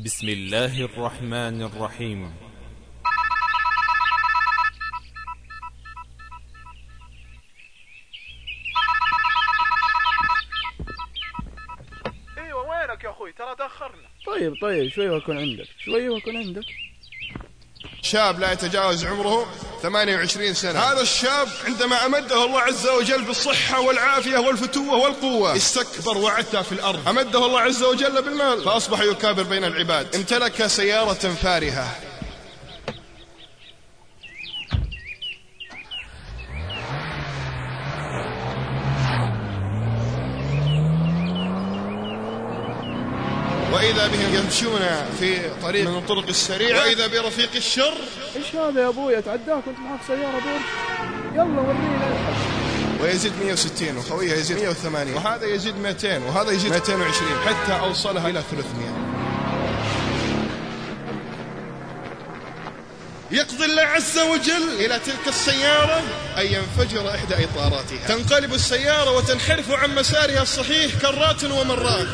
بسم الله الرحمن الرحيم. ايوه وينك يا اخوي؟ ترى تأخرنا. طيب شوي واكون عندك. شاب لا يتجاوز عمره 28 سنة. هذا الشاب عندما أمده الله عز وجل بالصحة والعافية والفتوة والقوة استكبر وعتى في الأرض. أمده الله عز وجل بالمال فأصبح يكابر بين العباد. امتلك سيارة فارهة. وإذا بهم يمشون في طريق من الطرق السريعة وإذا برفيق الشر. إيش هذا يا أبوي؟ تعداك وأنت معك سيارة برج. يلا ورينا. ويزيد 160 وخويه يزيد 180 وهذا يزيد 200 وهذا يزيد 220 حتى أوصلها إلى 300. يقضي الله عز وجل إلى تلك السيارة أن ينفجر إحدى إطاراتها، تنقلب السيارة وتنحرف عن مسارها الصحيح كرات ومرات.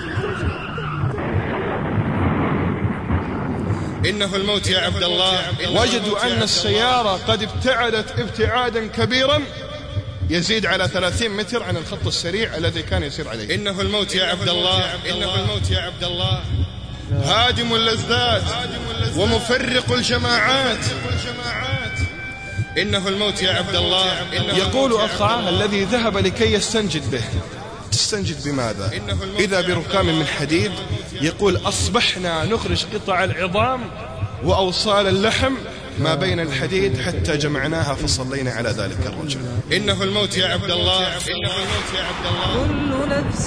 إنه الموت يا عبد الله. وجدوا أن السيارة قد ابتعدت ابتعادا كبيرا يزيد على 30 متر عن الخط السريع الذي كان يسير عليه. إنه الموت يا عبد الله. إنه الموت يا عبد الله. هادم اللذات ومفرق الجماعات. إنه الموت يا عبد الله. يقول أخاه الذي ذهب لكي يستنجد به: تستنجد بماذا؟ إذا بركام من حديد. يقول: أصبحنا نخرج قطع العظام وأوصال اللحم ما بين الحديد حتى جمعناها فصلينا على ذلك الرجل. إنه الموت يا عبد الله. إنه الموت يا عبد الله. كل نفس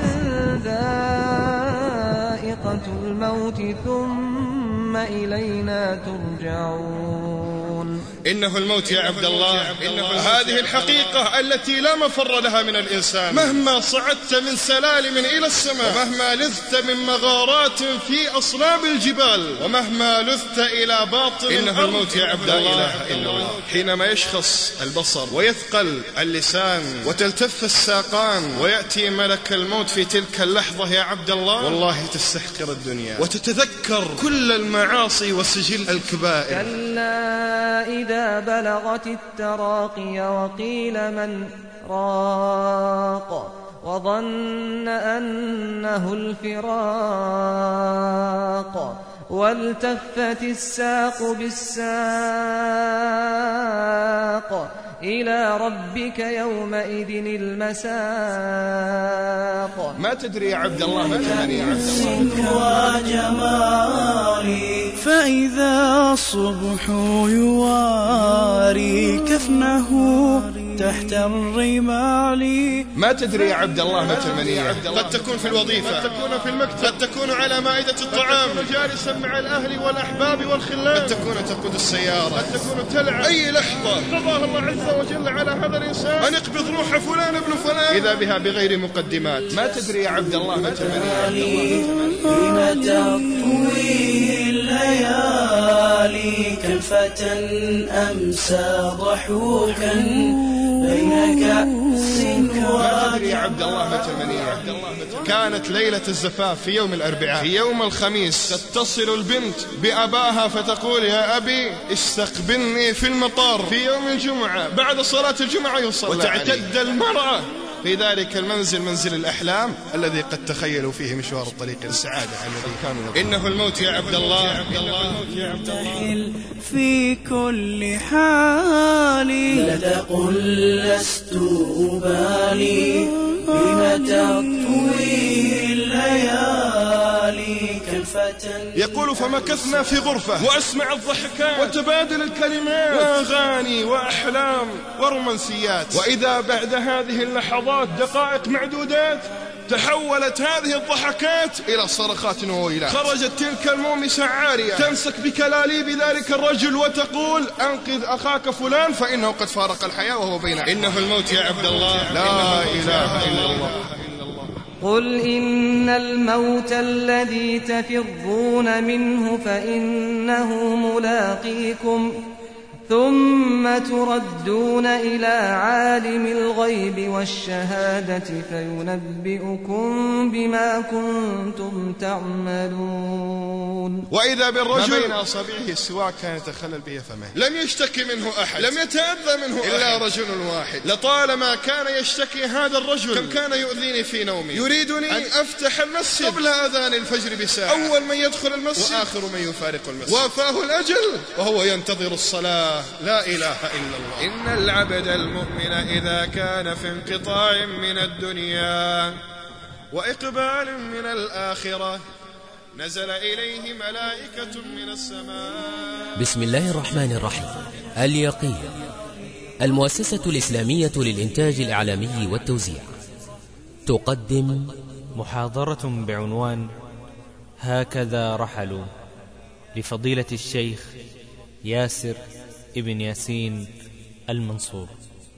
ذائقة الموت ثم إلينا ترجعون. إنه الموت يا عبد الله. هذه الحقيقة التي لا مفر لها من الإنسان. مهما صعدت من سلالم إلى السماء، ومهما لذت من مغارات في أصلاب الجبال، ومهما لذت إلى باطن إنه الموت يا عبد الله. لا إله إلا الله. حينما يشخص البصر ويثقل اللسان وتلتف الساقان ويأتي ملك الموت في تلك اللحظة يا عبد الله، والله تستحقر الدنيا وتتذكر كل المعاصي وسجل الكبائر. كلا إذا بلغت التراقي وقيل من راق وظن أنه الفراق والتفت الساق بالساق إلى ربك يومئذ المساق. ما تدري يا عبد الله وجمالي فإذا الصبح يواري كفنه تحت الرمال. ما تدري يا عبد الله متى المنية؟ قد تكون في الوظيفة، قد تكون في المكتب، قد تكون على مائدة الطعام، قد تكون جالسا مع الأهل والأحباب والخلان، قد تكون تقود السيارة، قد تكون تلعب. أي لحظة قضاها الله عز وجل على هذا الإنسان أن يقبض روح فلان ابن فلان إذا بها بغير مقدمات. ما تدري يا عبد الله متى المنية؟ حين تطوي الليالي كالفتى أمسى ضحوكا بين كأس. ما تدري يا عبد الله متى المنية؟ كانت ليلة الزفاف في يوم الأربعاء. في يوم الخميس تتصل البنت بأباها فتقول: يا أبي استقبلني في المطار. في يوم الجمعة بعد صلاة الجمعة يصلى. وتعتد المرأة في ذلك المنزل، منزل الأحلام الذي قد تخيلوا فيه مشوار الطريق للسعادة الذي كانوا يظن. إنه الموت يا عبد الله. تحل في كل حال لا تقل لست أبالي بما تطوي الليالي كالفتى. يقول: فمكثنا في غرفة وأسمع الضحكات وتبادل الكلمات وأغاني وأحلام ورومانسيات. وإذا بعد هذه اللحظات دقائق معدودات تحولت هذه الضحكات إلى صرخات وويلات. خرجت تلك المومسة عارية تمسك بكلاليب ذلك الرجل وتقول: أنقذ أخاك فلان فإنه قد فارق الحياة وهو بين. إنه الموت يا عبد الله. لا إله إلا الله. قل إن الموت الذي تفرون منه فإنه ملاقيكم ثم تردون إلى عالم الغيب والشهادة فينبئكم بما كنتم تعملون. وإذا بالرجل ما بين أصابعه السواك كان يتخلل به فمه، لم يشتكي منه أحد، لم يتأذى منه إلا رجل واحد. لطالما كان يشتكي هذا الرجل كم كان يؤذيني في نومي، يريدني أن أفتح المسجد قبل أذان الفجر بساعة، أول من يدخل المسجد وآخر من يفارق المسجد، وافاه الأجل وهو ينتظر الصلاة. لا إله إلا الله. إن العبد المؤمن إذا كان في انقطاع من الدنيا وإقبال من الآخرة نزل إليه ملائكة من السماء. بسم الله الرحمن الرحيم. اليقين، المؤسسة الإسلامية للإنتاج الإعلامي والتوزيع تقدم محاضرة بعنوان هكذا رحلوا لفضيلة الشيخ ياسر ابن ياسين المنصور.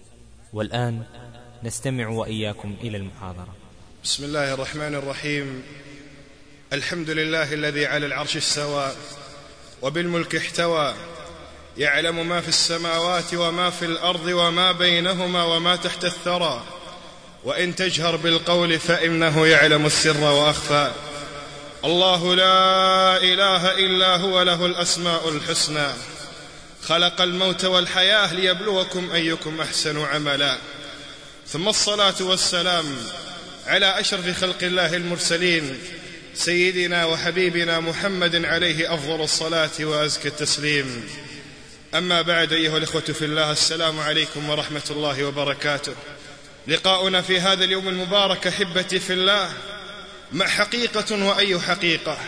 والآن نستمع وإياكم إلى المحاضرة. بسم الله الرحمن الرحيم. الحمد لله الذي على العرش استوى وبالملك احتوى، يعلم ما في السماوات وما في الأرض وما بينهما وما تحت الثرى، وإن تجهر بالقول فإنه يعلم السر وأخفى. الله لا إله إلا هو، له الأسماء الحسنى، خلق الموت والحياة ليبلوكم أيكم أحسن عملا. ثم الصلاة والسلام على أشرف خلق الله المرسلين سيدنا وحبيبنا محمد عليه أفضل الصلاة وأزكى التسليم. أما بعد، أيها الإخوة في الله، السلام عليكم ورحمة الله وبركاته. لقاؤنا في هذا اليوم المبارك أحبتي في الله مع حقيقة، وأي حقيقة؟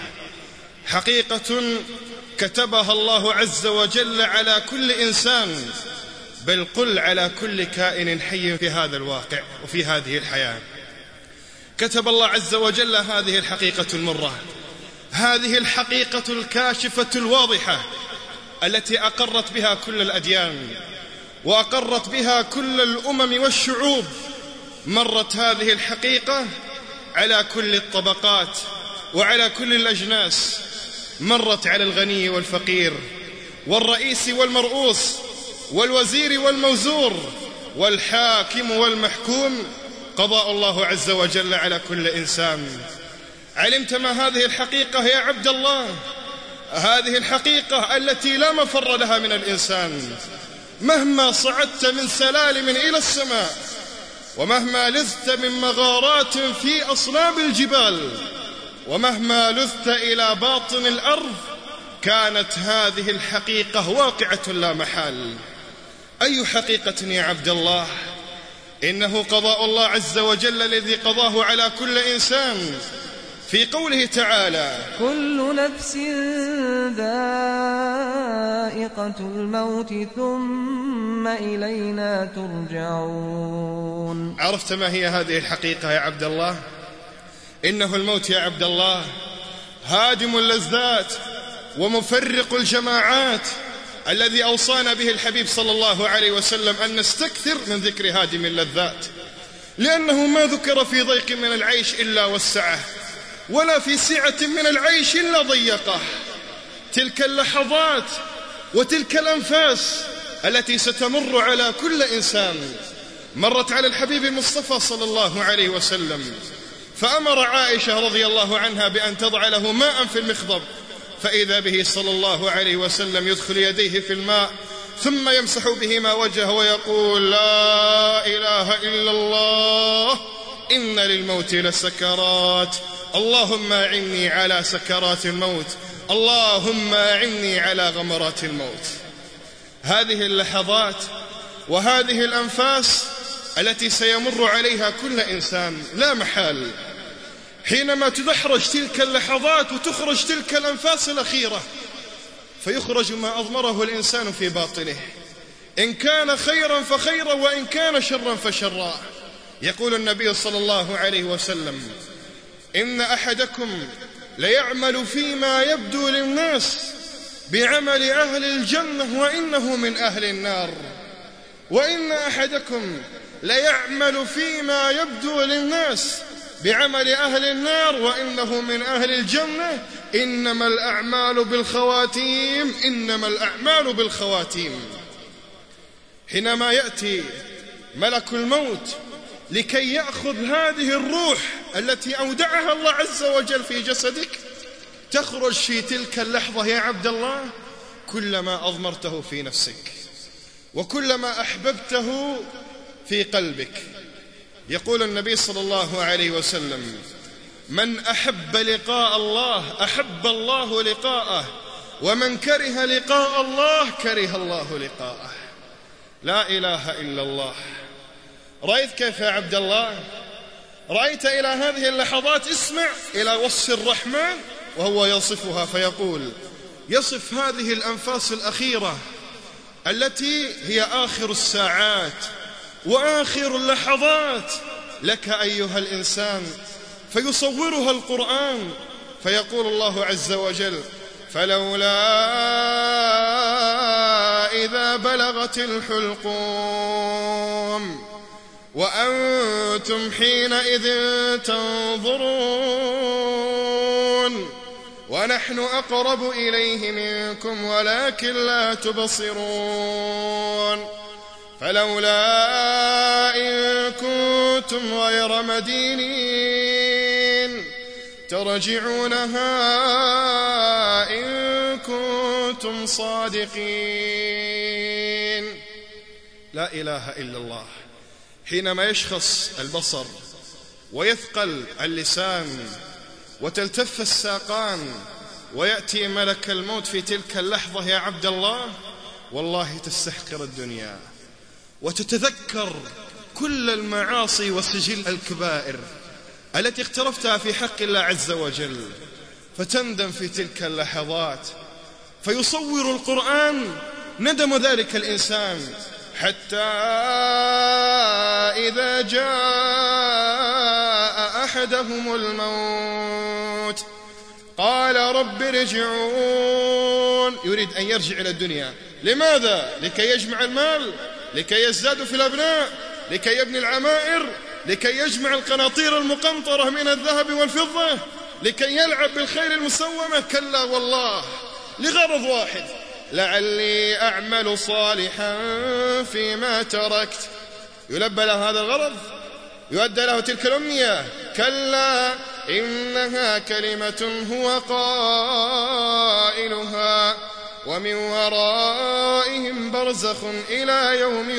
حقيقة كتبها الله عز وجل على كل إنسان، بل قل على كل كائن حي في هذا الواقع وفي هذه الحياة. كتب الله عز وجل هذه الحقيقة المرة، هذه الحقيقة الكاشفة الواضحة التي أقرت بها كل الأديان وأقرت بها كل الأمم والشعوب. مرت هذه الحقيقة على كل الطبقات وعلى كل الأجناس، مرت على الغني والفقير والرئيس والمرؤوس والوزير والموزور والحاكم والمحكوم. قضاء الله عز وجل على كل إنسان. علمت ما هذه الحقيقة يا عبد الله؟ هذه الحقيقة التي لا مفر لها من الإنسان، مهما صعدت من سلالم إلى السماء، ومهما لذت من مغارات في أصلاب الجبال، ومهما لذت إلى باطن الأرض، كانت هذه الحقيقة واقعة لا محال. أي حقيقة يا عبد الله؟ إنه قضاء الله عز وجل الذي قضاه على كل إنسان في قوله تعالى: كل نفس ذائقة الموت ثم إلينا ترجعون. عرفت ما هي هذه الحقيقة يا عبد الله؟ إنه الموت يا عبد الله هادم اللذات ومفرق الجماعات، الذي أوصانا به الحبيب صلى الله عليه وسلم أن نستكثر من ذكر هادم اللذات، لأنه ما ذكر في ضيق من العيش إلا وسعه، ولا في سعة من العيش إلا ضيقه. تلك اللحظات وتلك الأنفاس التي ستمر على كل إنسان مرت على الحبيب المصطفى صلى الله عليه وسلم، فأمر عائشة رضي الله عنها بأن تضع له ماء في المخضب، فإذا به صلى الله عليه وسلم يدخل يديه في الماء ثم يمسح بهما وجهه ويقول: لا إله إلا الله، إن للموت لسكرات، اللهم أعني على سكرات الموت، اللهم أعني على غمرات الموت. هذه اللحظات وهذه الأنفاس التي سيمر عليها كل إنسان لا محال، حينما تدحرج تلك اللحظات وتخرج تلك الأنفاس الأخيرة، فيخرج ما أضمره الإنسان في باطنه، إن كان خيرا فخيرا وإن كان شرا فشرا. يقول النبي صلى الله عليه وسلم: إن أحدكم ليعمل فيما يبدو للناس بعمل أهل الجنة وإنه من أهل النار، وإن أحدكم ليعمل فيما يبدو للناس بعمل أهل النار وإنه من أهل الجنة. إنما الأعمال بالخواتيم، إنما الأعمال بالخواتيم. حينما يأتي ملك الموت لكي يأخذ هذه الروح التي أودعها الله عز وجل في جسدك، تخرج في تلك اللحظة يا عبد الله كلما أضمرته في نفسك وكلما أحببته في قلبك. يقول النبي صلى الله عليه وسلم: من أحب لقاء الله أحب الله لقاءه، ومن كره لقاء الله كره الله لقاءه. لا إله إلا الله. رأيت كيف يا عبد الله؟ رأيت إلى هذه اللحظات؟ اسمع إلى وصف الرحمن وهو يصفها، فيقول: يصف هذه الأنفاس الأخيرة التي هي آخر الساعات وآخر اللحظات لك أيها الإنسان، فيصورها القرآن، فيقول الله عز وجل: فلولا إذا بلغت الحلقوم وأنتم حينئذ تنظرون ونحن أقرب إليه منكم ولكن لا تبصرون. فلولا إن كنتم غير مدينين ترجعونها إن كنتم صادقين. لا إله إلا الله. حينما يشخص البصر ويثقل اللسان وتلتف الساقان ويأتي ملك الموت في تلك اللحظة يا عبد الله، والله تستحقر الدنيا وتتذكر كل المعاصي وسجل الكبائر التي اقترفتها في حق الله عز وجل، فتندم في تلك اللحظات. فيصور القرآن ندم ذلك الإنسان حتى إذا جاء أحدهم الموت قال رب ارجعون. يريد أن يرجع إلى الدنيا. لماذا؟ لكي يجمع المال، لكي يزداد في الأبناء، لكي يبني العمائر، لكي يجمع القناطير المقنطرة من الذهب والفضة، لكي يلعب بالخيل المسومة. كلا والله، لغرض واحد: لعلي أعمل صالحا فيما تركت. يلبى له هذا الغرض، يؤدى له تلك الأمنية. كلا إنها كلمة هو قائلها ومن ورائهم برزخ إلى يوم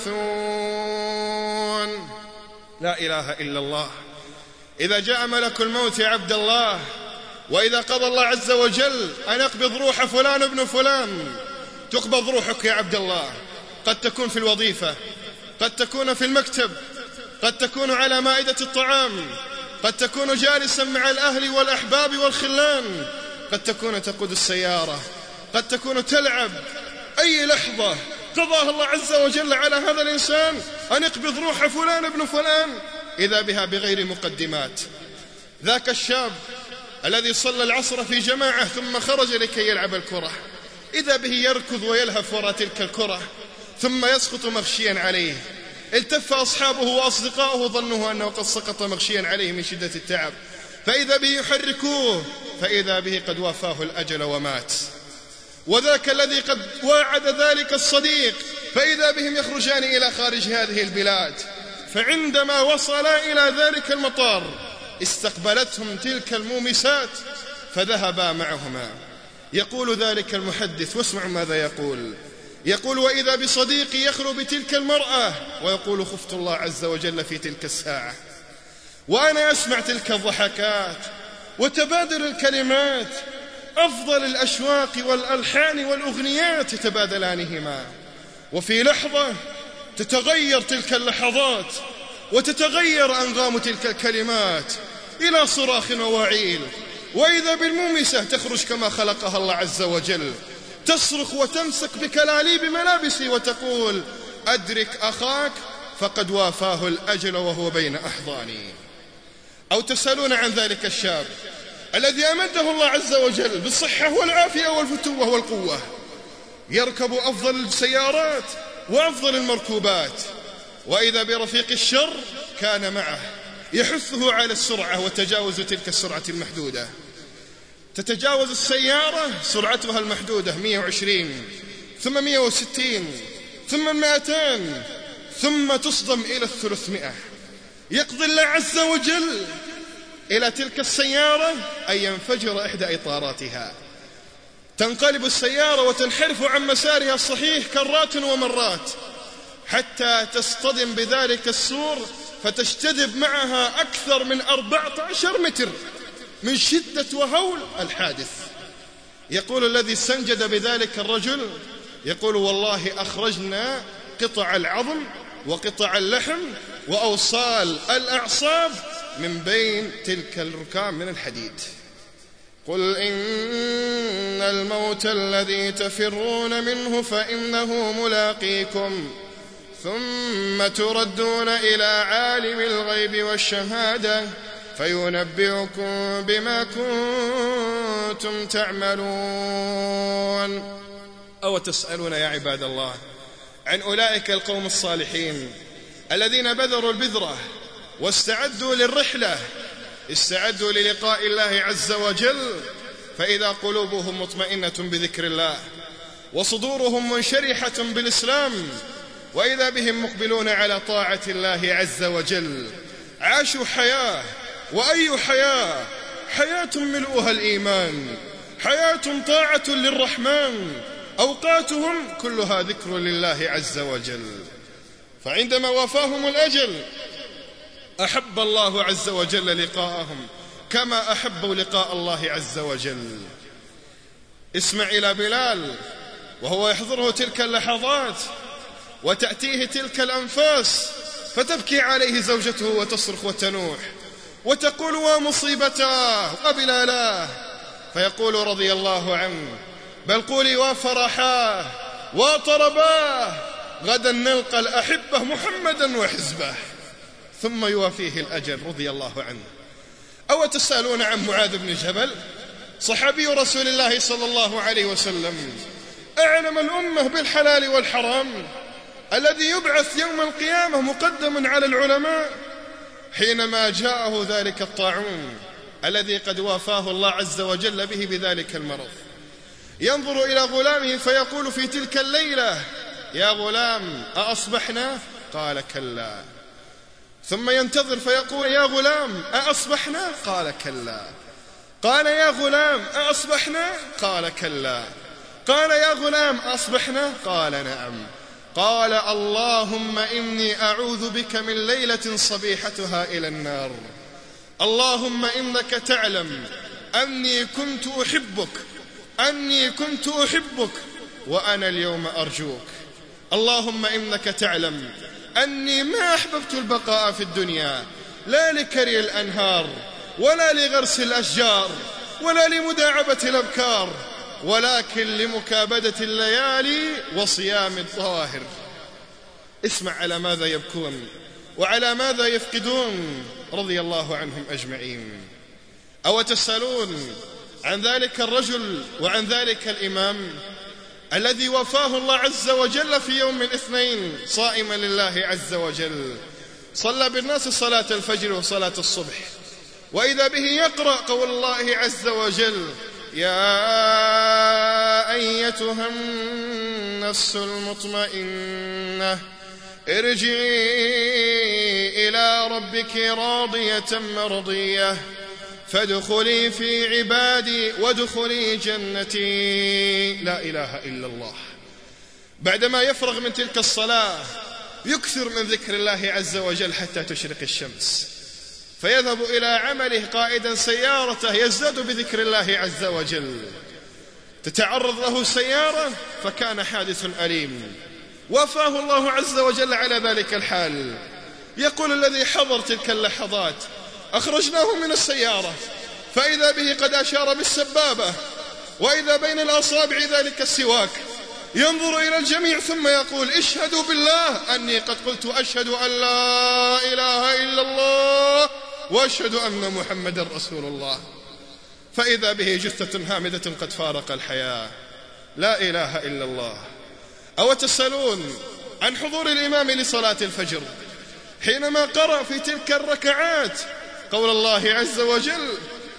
يبعثون. لا إله إلا الله. إذا جاء ملك الموت يا عبد الله، وإذا قضى الله عز وجل أن يقبض روح فلان ابن فلان، تقبض روحك يا عبد الله. قد تكون في الوظيفة، قد تكون في المكتب، قد تكون على مائدة الطعام، قد تكون جالسا مع الأهل والأحباب والخلان، قد تكون تقود السيارة، قد تكون تلعب. أي لحظة قضاها الله عز وجل على هذا الإنسان أن يقبض روح فلان ابن فلان، إذا بها بغير مقدمات. ذاك الشاب الذي صلى العصر في جماعة ثم خرج لكي يلعب الكرة، إذا به يركض ويلهف وراء تلك الكرة ثم يسقط مغشيا عليه. التف أصحابه وأصدقاؤه ظنوه أنه قد سقط مغشيا عليه من شدة التعب، فإذا به يحركوه، فإذا به قد وافاه الأجل ومات. وذاك الذي قد واعد ذلك الصديق، فإذا بهم يخرجان إلى خارج هذه البلاد. فعندما وصلا إلى ذلك المطار استقبلتهم تلك المومسات فذهبا معهما. يقول ذلك المحدث، واسمعوا ماذا يقول: يقول: وإذا بصديقي يخلو بتلك المرأة ويقول: خفت الله عز وجل في تلك الساعة. وأنا أسمع تلك الضحكات وتبادل الكلمات، أفضل الأشواق والألحان والأغنيات يتبادلانهما. وفي لحظة تتغير تلك اللحظات وتتغير أنغام تلك الكلمات إلى صراخ ووعيل، وإذا بالمومسة تخرج كما خلقها الله عز وجل، تصرخ وتمسك بكلاليب ملابسي وتقول: أدرك أخاك فقد وافاه الأجل وهو بين أحضاني. أو تسألون عن ذلك الشاب الذي أمده الله عز وجل بالصحة والعافية والفتوة والقوة، يركب أفضل السيارات وأفضل المركوبات، وإذا برفيق الشر كان معه يحثه على السرعة وتجاوز تلك السرعة المحدودة. تتجاوز السيارة سرعتها المحدودة 120 ثم 160 ثم 200 ثم تصدم إلى 300. يقضي الله عز وجل إلى تلك السيارة أن ينفجر إحدى إطاراتها، تنقلب السيارة وتنحرف عن مسارها الصحيح كرات ومرات حتى تصطدم بذلك السور، فتجتذب معها أكثر من 14 متر من شدة وهول الحادث. يقول الذي استنجد بذلك الرجل، يقول والله أخرجنا قطع العظم وقطع اللحم وأوصال الأعصاب من بين تلك الركام من الحديد. قل إن الموت الذي تفرون منه فإنه ملاقيكم ثم تردون إلى عالم الغيب والشهادة فينبئكم بما كنتم تعملون. أو تسألون يا عباد الله عن أولئك القوم الصالحين الذين بذروا البذرة واستعدوا للرحلة، استعدوا للقاء الله عز وجل، فإذا قلوبهم مطمئنة بذكر الله وصدورهم منشرحة بالإسلام، وإذا بهم مقبلون على طاعة الله عز وجل، عاشوا حياة. وأي حياة؟ حياة ملؤها الإيمان، حياة طاعة للرحمن، أوقاتهم كلها ذكر لله عز وجل. فعندما وافاهم الأجل أحب الله عز وجل لقاءهم كما أحبوا لقاء الله عز وجل. اسمع إلى بلال وهو يحضره تلك اللحظات وتأتيه تلك الأنفاس، فتبكي عليه زوجته وتصرخ وتنوح وتقول ومصيبتاه وبلالاه، فيقول رضي الله عنه بل قولي وفرحاه وطرباه، غدا نلقى الأحبة محمدا وحزبه، ثم يوافيه الأجل رضي الله عنه. أو تسألون عن معاذ بن جبل صحابي رسول الله صلى الله عليه وسلم، أعلم الأمة بالحلال والحرام، الذي يبعث يوم القيامة مقدما على العلماء، حينما جاءه ذلك الطاعون الذي قد وافاه الله عز وجل به بذلك المرض، ينظر إلى غلامه فيقول في تلك الليلة يا غلام أأصبحنا؟ قال كلا. ثم ينتظر فيقول يا غلام أأصبحنا؟ قال كلا. قال يا غلام أأصبحنا؟ قال كلا. قال يا غلام أصبحنا؟ قال نعم. قال اللهم إني أعوذ بك من ليلة صبيحتها إلى النار، اللهم إنك تعلم أني كنت أحبك وأنا اليوم أرجوك، اللهم إنك تعلم أني ما أحببت البقاء في الدنيا لا لكري الأنهار ولا لغرس الأشجار ولا لمداعبة الأبكار، ولكن لمكابدة الليالي وصيام الظواهر. اسمع على ماذا يبكون وعلى ماذا يفقدون رضي الله عنهم أجمعين. أو تسألون عن ذلك الرجل وعن ذلك الإمام الذي وفاه الله عز وجل في يوم الاثنين صائما لله عز وجل، صلى بالناس صلاة الفجر وصلاة الصبح، وإذا به يقرأ قول الله عز وجل يا أيتها النفس المطمئنة ارجعي إلى ربك راضية مرضية فادخلي في عبادي وادخلي جنتي. لا إله إلا الله. بعدما يفرغ من تلك الصلاة يكثر من ذكر الله عز وجل حتى تشرق الشمس، فيذهب إلى عمله قائدا سيارته يزداد بذكر الله عز وجل. تتعرض له سيارة فكان حادث أليم، وفاه الله عز وجل على ذلك الحال. يقول الذي حضر تلك اللحظات أخرجناه من السيارة فإذا به قد أشار بالسبابة، وإذا بين الأصابع ذلك السواك، ينظر إلى الجميع ثم يقول اشهدوا بالله أني قد قلت أشهد أن لا إله إلا الله وأشهد أن محمدا رسول الله، فإذا به جثة هامدة قد فارق الحياة. لا إله إلا الله. أو تسألون عن حضور الإمام لصلاة الفجر حينما قرأ في تلك الركعات قول الله عز وجل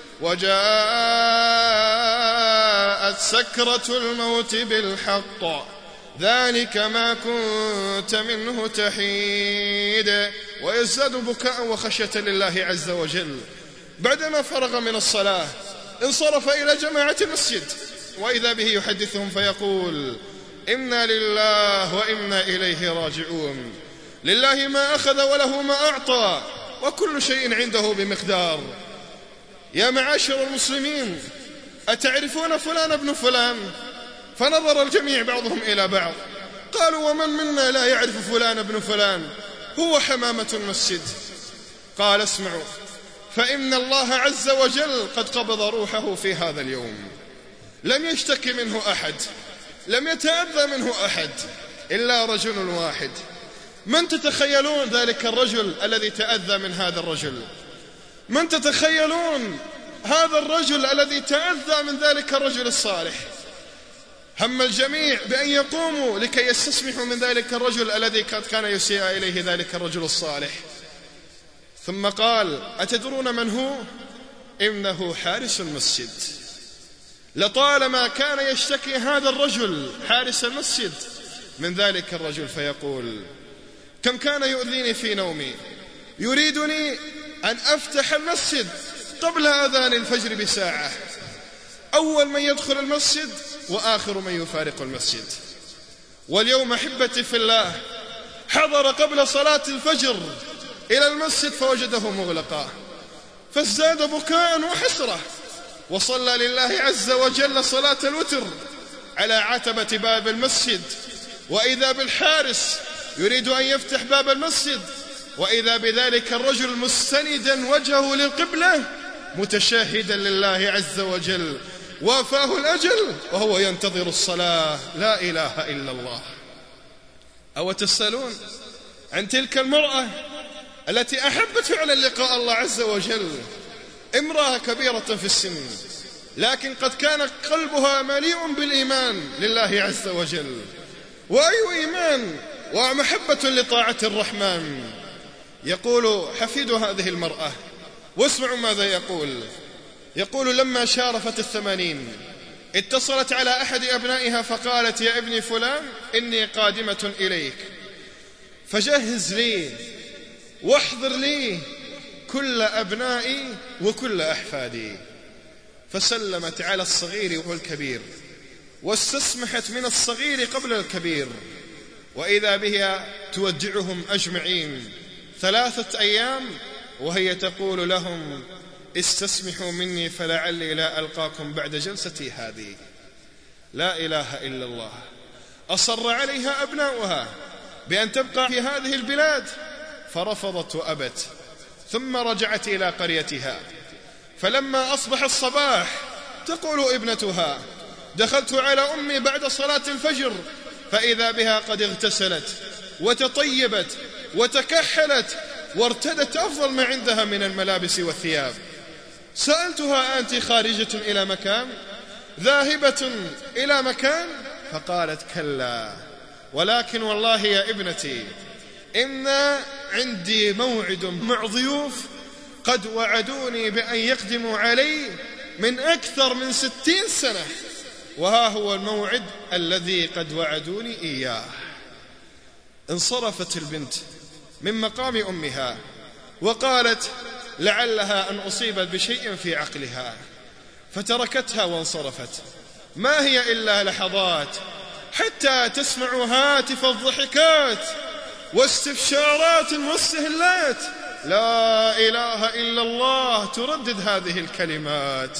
وجاءت سكرة الموت بالحق ذلك ما كنت منه تحيد، ويزداد بكاء وخشية لله عز وجل. بعدما فرغ من الصلاة انصرف إلى جماعة المسجد، وإذا به يحدثهم فيقول: إنا لله وإنا إليه راجعون، لله ما أخذ وله ما أعطى، وكل شيء عنده بمقدار. يا معاشر المسلمين، أتعرفون فلان ابن فلان؟ فنظر الجميع بعضهم إلى بعض، قالوا: ومن منا لا يعرف فلان ابن فلان؟ هو حمامة المسجد. قال: اسمعوا، فإن الله عز وجل قد قبض روحه في هذا اليوم، لم يشتكي منه أحد، لم يتأذى منه أحد إلا رجل واحد. من تتخيلون ذلك الرجل الذي تأذى من هذا الرجل؟ من تتخيلون هذا الرجل الذي تأذى من ذلك الرجل الصالح؟ هم الجميع بأن يقوموا لكي يستسمحوا من ذلك الرجل الذي كان يسيء إليه ذلك الرجل الصالح. ثم قال: أتدرون من هو؟ إنه حارس المسجد. لطالما كان يشتكي هذا الرجل حارس المسجد من ذلك الرجل، فيقول: كم كان يؤذيني في نومي، يريدني أن أفتح المسجد قبل أذان الفجر بساعة، أول من يدخل المسجد وآخر من يفارق المسجد. واليوم أحبتي في الله حضر قبل صلاة الفجر إلى المسجد فوجده مغلقا، فازداد بكاء وحسرة، وصلى لله عز وجل صلاة الوتر على عتبة باب المسجد، وإذا بالحارس يريد أن يفتح باب المسجد، وإذا بذلك الرجل مستندا وجهه للقبلة متشاهدا لله عز وجل، وافاه الأجل وهو ينتظر الصلاة. لا إله إلا الله. أو تسألون عن تلك المرأة التي أحبت فعلا لقاء الله عز وجل، امرأة كبيرة في السن، لكن قد كان قلبها مليء بالإيمان لله عز وجل. وأي إيمان ومحبة لطاعة الرحمن. يقول حفيد هذه المرأة، واسمعوا ماذا يقول: لما شارفت 80 اتصلت على أحد أبنائها فقالت: يا ابني فلان، إني قادمة إليك، فجهز لي واحضر لي كل أبنائي وكل أحفادي. فسلمت على الصغير والكبير، واستسمحت من الصغير قبل الكبير، وإذا بها تودعهم أجمعين 3 أيام، وهي تقول لهم: استسمحوا مني فلعلي لا ألقاكم بعد جلستي هذه. لا إله إلا الله. أصر عليها أبناؤها بأن تبقى في هذه البلاد، فرفضت وأبت، ثم رجعت إلى قريتها. فلما أصبح الصباح تقول ابنتها: دخلت على أمي بعد صلاة الفجر فإذا بها قد اغتسلت وتطيبت وتكحلت وارتدت أفضل ما عندها من الملابس والثياب. سألتها: أنت خارجة إلى مكان، ذاهبة إلى مكان؟ فقالت: كلا، ولكن والله يا ابنتي إن عندي موعد مع ضيوف قد وعدوني بأن يقدموا علي من أكثر من 60 سنة، وها هو الموعد الذي قد وعدوني إياه. انصرفت البنت من مقام أمها وقالت: لعلها أن أصيبت بشيء في عقلها، فتركتها وانصرفت. ما هي إلا لحظات حتى تسمع هاتف الضحكات واستبشارات واستهلات. لا إله إلا الله. تردد هذه الكلمات،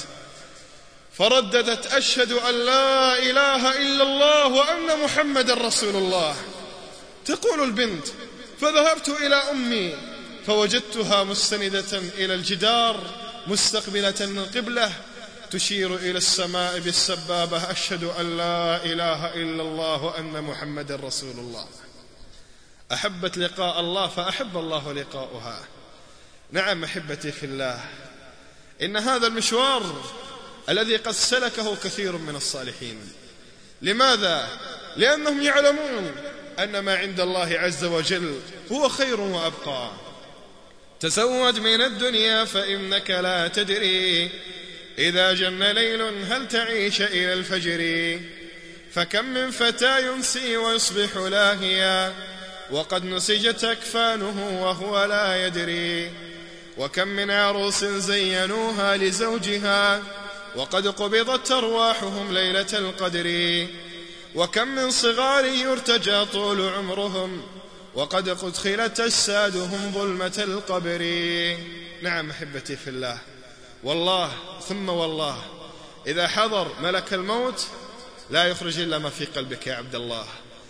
فرددت: أشهد أن لا إله إلا الله وأن محمد رسول الله. تقول البنت: فذهبت إلى أمي فوجدتها مستندة إلى الجدار مستقبلة القبلة تشير إلى السماء بالسبابة: أشهد أن لا إله إلا الله وأن محمد رسول الله. أحبت لقاء الله فأحب الله لقاؤها. نعم أحبتي في الله، إن هذا المشوار الذي قد سلكه كثير من الصالحين. لماذا؟ لأنهم يعلمون أن ما عند الله عز وجل هو خير وأبقى. تزود من الدنيا فإنك لا تدري إذا جن ليل هل تعيش إلى الفجر، فكم من فتى يمسي ويصبح لاهيا وقد نسجت أكفانه وهو لا يدري. وكم من عروس زينوها لزوجها وقد قبضت أرواحهم ليلة القدر، وكم من صغار يرتجى طول عمرهم وقد أدخلت أجسادهم ظلمة القبر. نعم أحبتي في الله، والله ثم والله إذا حضر ملك الموت لا يخرج إلا ما في قلبك يا عبد الله.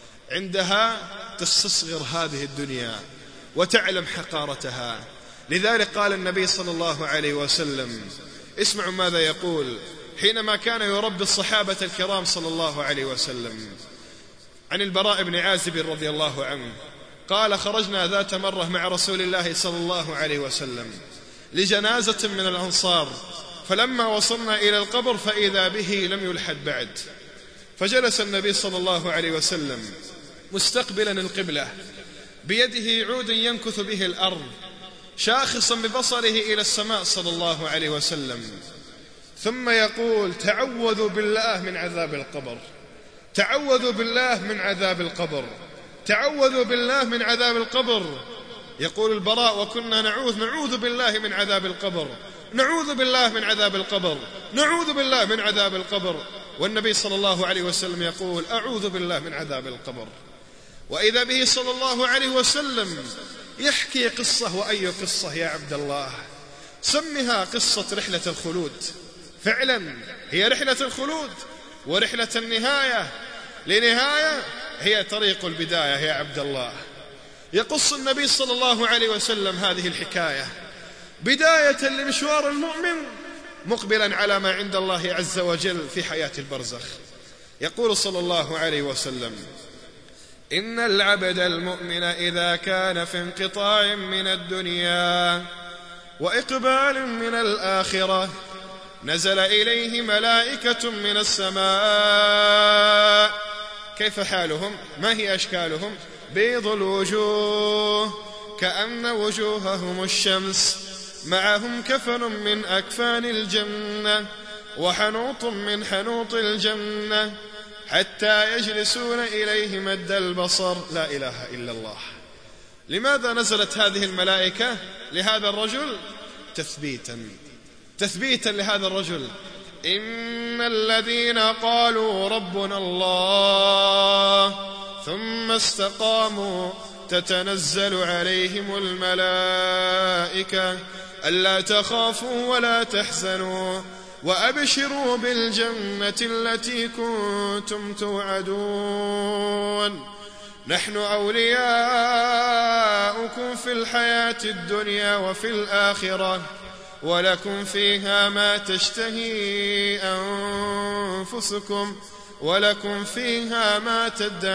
عندها تستصغر هذه الدنيا وتعلم حقارتها. لذلك قال النبي صلى الله عليه وسلم، اسمعوا ماذا يقول حينما كان يربي الصحابة الكرام صلى الله عليه وسلم، عن البراء بن عازب رضي الله عنه قال: خرجنا ذات مرة مع رسول الله صلى الله عليه وسلم لجنازة من الأنصار، فلما وصلنا إلى القبر فإذا به لم يلحد بعد، فجلس النبي صلى الله عليه وسلم مستقبلا القبلة بيده عود ينكث به الأرض، شاخصا ببصره إلى السماء صلى الله عليه وسلم، ثم يقول: تعوذوا بالله من عذاب القبر، تعوذوا بالله من عذاب القبر، تعوذوا بالله من عذاب القبر. يقول البراء: وكنا نعوذ بالله من عذاب القبر، نعوذ بالله من عذاب القبر، نعوذ بالله من عذاب القبر. والنبي صلى الله عليه وسلم يقول: أعوذ بالله من عذاب القبر. وإذا به صلى الله عليه وسلم يحكي قصة، وأي قصة يا عبد الله، سمها قصة رحلة الخلود. فعلا هي رحلة الخلود ورحلة النهاية، لنهاية هي طريق البداية يا عبد الله. يقص النبي صلى الله عليه وسلم هذه الحكاية بداية لمشوار المؤمن مقبلا على ما عند الله عز وجل في حياة البرزخ. يقول صلى الله عليه وسلم: إن العبد المؤمن إذا كان في انقطاع من الدنيا وإقبال من الآخرة نزل إليه ملائكة من السماء. كيف حالهم؟ ما هي أشكالهم؟ بيض الوجوه كأن وجوههم الشمس، معهم كفن من أكفان الجنة وحنوط من حنوط الجنة، حتى يجلسون إليه مد البصر. لا إله إلا الله. لماذا نزلت هذه الملائكة لهذا الرجل؟ تثبيتا لهذا الرجل. إن الذين قالوا ربنا الله ثم استقاموا تتنزل عليهم الملائكة ألا تخافوا ولا تحزنوا وأبشروا بالجنة التي كنتم توعدون، نحن أولياؤكم في الحياة الدنيا وفي الآخرة، ولكم فيها ما تشتهي أنفسكم ولكم فيها ما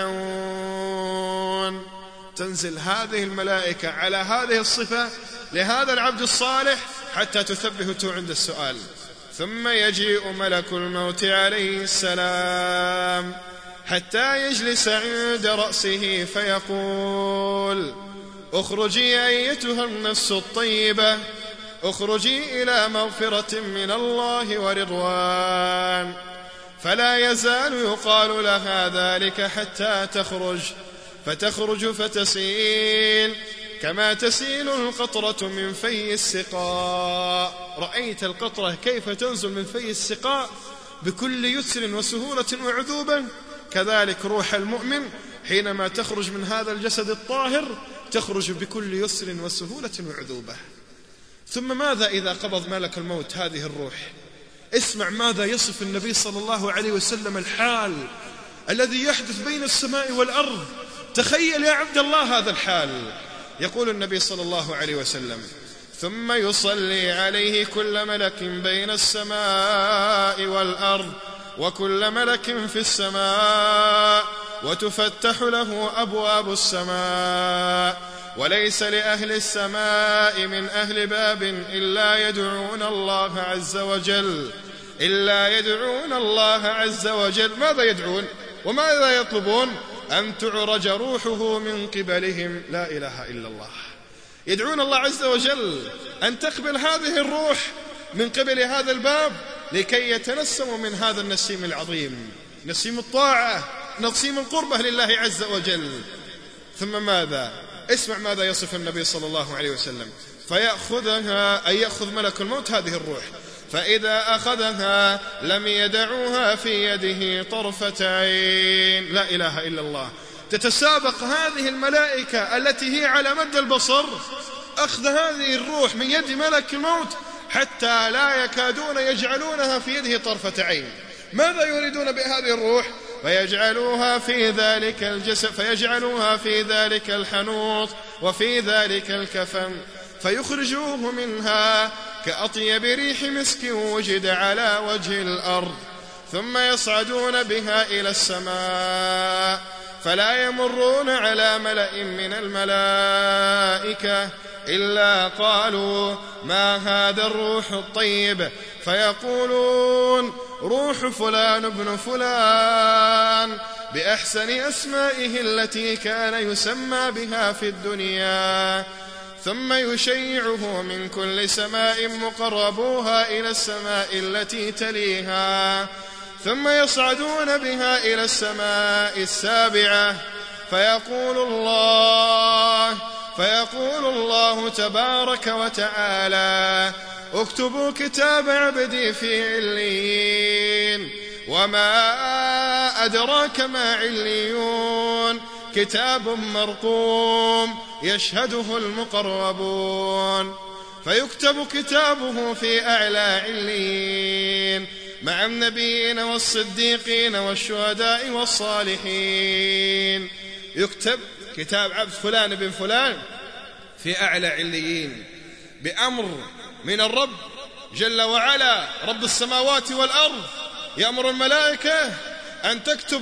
تدعون. تنزل هذه الملائكة على هذه الصفة لهذا العبد الصالح حتى تثبته عند السؤال. ثم يجيء ملك الموت عليه السلام حتى يجلس عند رأسه فيقول: اخرجي أيتها النفس الطيبة، اخرجي إلى مغفرة من الله ورضوان. فلا يزال يقال لها ذلك حتى تخرج، فتخرج فتسيل كما تسيل القطرة من في السقاء. رأيت القطرة كيف تنزل من في السقاء بكل يسر وسهولة وعذوبة؟ كذلك روح المؤمن حينما تخرج من هذا الجسد الطاهر تخرج بكل يسر وسهولة وعذوبة. ثم ماذا إذا قبض ملك الموت هذه الروح؟ اسمع ماذا يصف النبي صلى الله عليه وسلم الحال الذي يحدث بين السماء والأرض. تخيل يا عبد الله هذا الحال. يقول النبي صلى الله عليه وسلم: ثم يصلي عليه كل ملك بين السماء والأرض وكل ملك في السماء، وتفتح له أبواب السماء، وليس لأهل السماء من أهل باب إلا يدعون الله عز وجل، إلا يدعون الله عز وجل. ماذا يدعون وماذا يطلبون؟ أن تعرج روحه من قبلهم. لا إله إلا الله. يدعون الله عز وجل أن تقبل هذه الروح من قبل هذا الباب لكي يتنسموا من هذا النسيم العظيم، نسيم الطاعة، نسيم القربة لله عز وجل. ثم ماذا؟ اسمع ماذا يصف النبي صلى الله عليه وسلم: فيأخذها، أي يأخذ ملك الموت هذه الروح، فإذا أخذها لم يدعوها في يده طرفة عين. لا إله إلا الله. تتسابق هذه الملائكة التي هي على مد البصر أخذ هذه الروح من يد ملك الموت حتى لا يكادون يجعلونها في يده طرفة عين. ماذا يريدون بهذه الروح؟ فيجعلوها في ذلك الجسد، فيجعلوها في ذلك الحنوط وفي ذلك الكفن، فيخرجوه منها كأطيب ريح مسك وجد على وجه الأرض، ثم يصعدون بها إلى السماء، فلا يمرون على ملأ من الملائكة إلا قالوا ما هذا الروح الطيب، فيقولون روح فلان ابن فلان بأحسن أسمائه التي كان يسمى بها في الدنيا، ثم يشيعه من كل سماء مقربوها إلى السماء التي تليها، ثم يصعدون بها إلى السماء السابعة، فيقول الله تبارك وتعالى اكتبوا كتاب عبدي في عليين، وما أدراك ما عليون، كتاب مرقوم يشهده المقربون، فيكتب كتابه في أعلى عليين مع النبيين والصديقين والشهداء والصالحين. يكتب كتاب عبد فلان بن فلان في أعلى عليين بأمر من الرب جل وعلا رب السماوات والأرض، يأمر الملائكة أن تكتب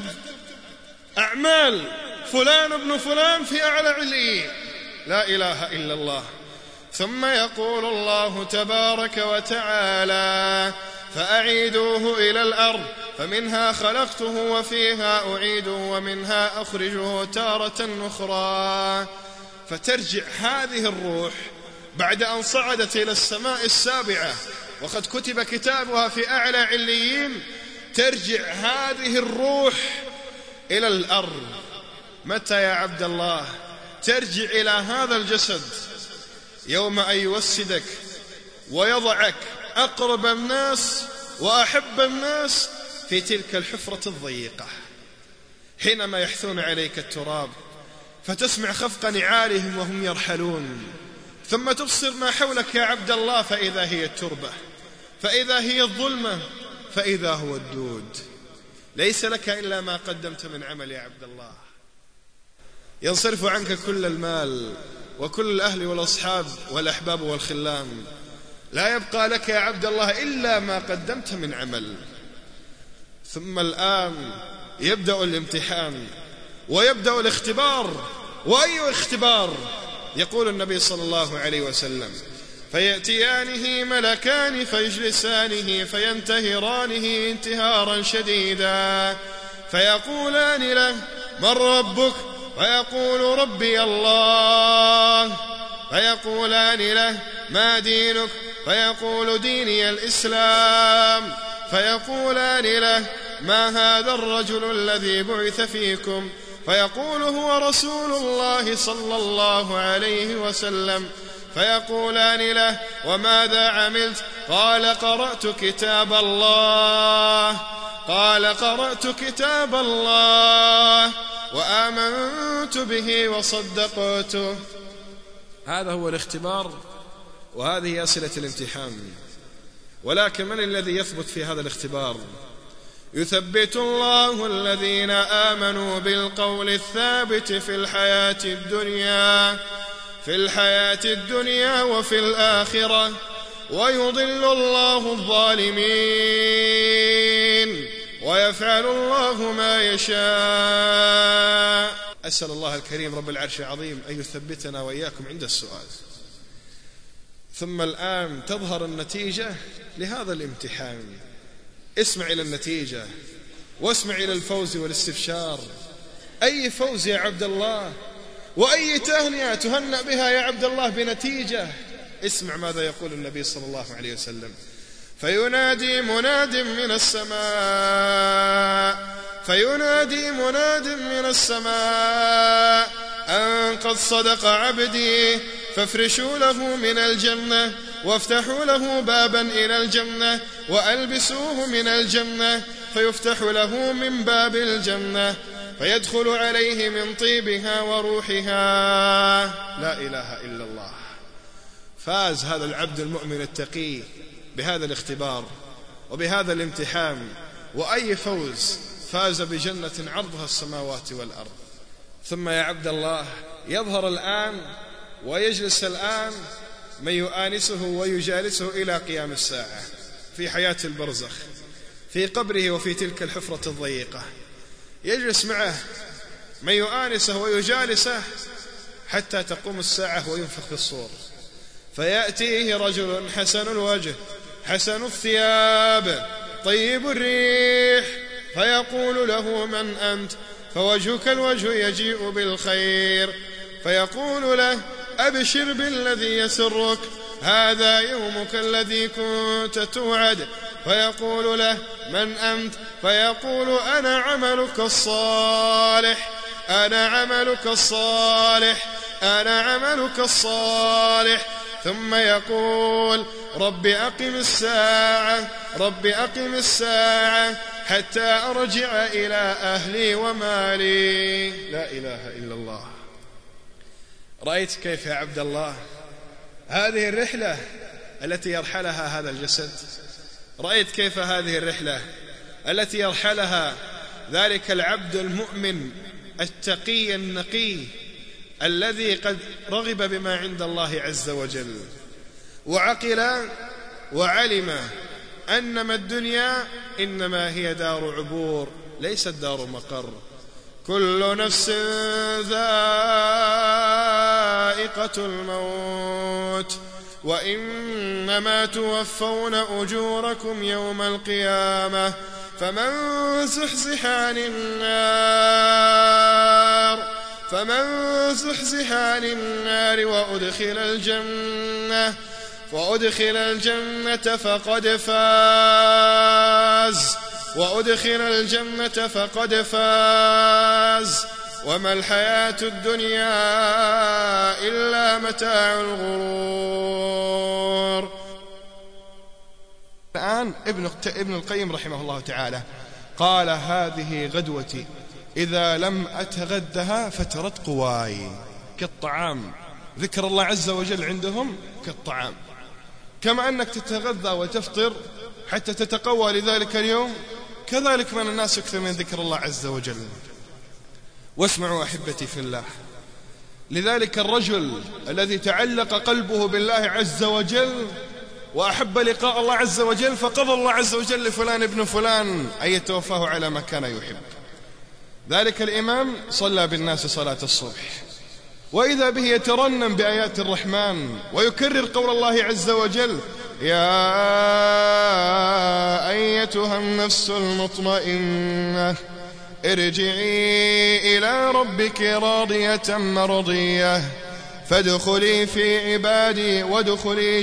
أعمال فلان بن فلان في أعلى عليين. لا إله إلا الله. ثم يقول الله تبارك وتعالى فأعيدوه إلى الأرض فمنها خلقته وفيها أعيده ومنها أخرجه تارة أخرى. فترجع هذه الروح بعد أن صعدت إلى السماء السابعة وقد كتب كتابها في أعلى عليين، ترجع هذه الروح إلى الأرض. متى يا عبد الله؟ ترجع إلى هذا الجسد يوم أن يوسدك ويضعك أقرب الناس وأحب الناس في تلك الحفرة الضيقة، حينما يحثون عليك التراب فتسمع خفق نعالهم وهم يرحلون، ثم تبصر ما حولك يا عبد الله فإذا هي التربة، فإذا هي الظلمة، فإذا هو الدود. ليس لك إلا ما قدمت من عمل يا عبد الله. ينصرف عنك كل المال وكل الأهل والأصحاب والأحباب والخلان، لا يبقى لك يا عبد الله إلا ما قدمت من عمل. ثم الآن يبدأ الامتحان ويبدأ الاختبار. وأي اختبار؟ يقول النبي صلى الله عليه وسلم فيأتيانه ملكان فيجلسانه فينتهرانه انتهارا شديدا، فيقولان له من ربك؟ فيقول ربي الله. فيقولان له ما دينك؟ فيقول ديني الإسلام. فيقولان له ما هذا الرجل الذي بعث فيكم؟ فيقول هو رسول الله صلى الله عليه وسلم. فيقولان له وماذا عملت؟ قال قرأت كتاب الله. قال قرأت كتاب الله وآمنت به وصدقته. هذا هو الاختبار وهذه أسئلة الامتحان. ولكن من الذي يثبت في هذا الاختبار؟ يثبت الله الذين آمنوا بالقول الثابت في الحياة الدنيا وفي الآخرة، ويضل الله الظالمين ويفعل الله ما يشاء. أسأل الله الكريم رب العرش العظيم أن يثبتنا وإياكم عند السؤال. ثم الآن تظهر النتيجة لهذا الامتحان. اسمع إلى النتيجة واسمع إلى الفوز والاستبشار. أي فوز يا عبد الله، وأي تهنئة تهنأ بها يا عبد الله بنتيجة. اسمع ماذا يقول النبي صلى الله عليه وسلم فينادي مناد من السماء أن قد صدق عبدي فافرشوا له من الجنة وافتحوا له بابا إلى الجنة وألبسوه من الجنة فيفتح له من باب الجنة فيدخل عليه من طيبها وروحها. لا إله إلا الله. فاز هذا العبد المؤمن التقي بهذا الاختبار وبهذا الامتحان، وأي فوز، فاز بجنة عرضها السماوات والأرض. ثم يا عبد الله يظهر الآن ويجلس الآن من يؤانسه ويجالسه إلى قيام الساعة في حياة البرزخ، في قبره وفي تلك الحفرة الضيقة، يجلس معه من يؤانسه ويجالسه حتى تقوم الساعة وينفخ في الصور، فيأتيه رجل حسن الوجه حسن الثياب طيب الريح فيقول له: من أنت؟ فوجهك الوجه يجيء بالخير، فيقول له: أبشر بالذي يسرك، هذا يومك الذي كنت توعد. فيقول له: من أنت؟ فيقول: أنا عملك الصالح، أنا عملك الصالح، أنا عملك الصالح. ثم يقول: رب أقم الساعة، رب أقم الساعة حتى أرجع إلى أهلي ومالي. لا إله إلا الله. رأيت كيف يا عبد الله هذه الرحلة التي يرحلها هذا الجسد؟ رأيت كيف هذه الرحلة التي يرحلها ذلك العبد المؤمن التقي النقي الذي قد رغب بما عند الله عز وجل، وعقل وعلم أنما الدنيا إنما هي دار عبور ليست دار مقر. كل نفس ذائقة الموت وإنما توفون أجوركم يوم القيامة فمن زحزح عن النار وأدخل الجنة فقد فاز وما الحياة الدنيا إلا متاع الغرور. الآن ابن القيم رحمه الله تعالى قال: هذه غدوتي إذا لم أتغدها فترت قواي. كالطعام، ذكر الله عز وجل عندهم كالطعام، كما أنك تتغذى وتفطر حتى تتقوى لذلك اليوم، كذلك من الناس يكثر من ذكر الله عز وجل. واسمعوا أحبتي في الله، لذلك الرجل الذي تعلق قلبه بالله عز وجل وأحب لقاء الله عز وجل فقضى الله عز وجل لفلان ابن فلان أن يتوفاه على ما كان يحب. ذلك الإمام صلى بالناس صلاة الصبح وإذا به يترنم بآيات الرحمن ويكرر قول الله عز وجل: يا أيتها النفس المطمئنة ارجعي إلى ربك راضية مرضية فادخلي في عبادي وادخلي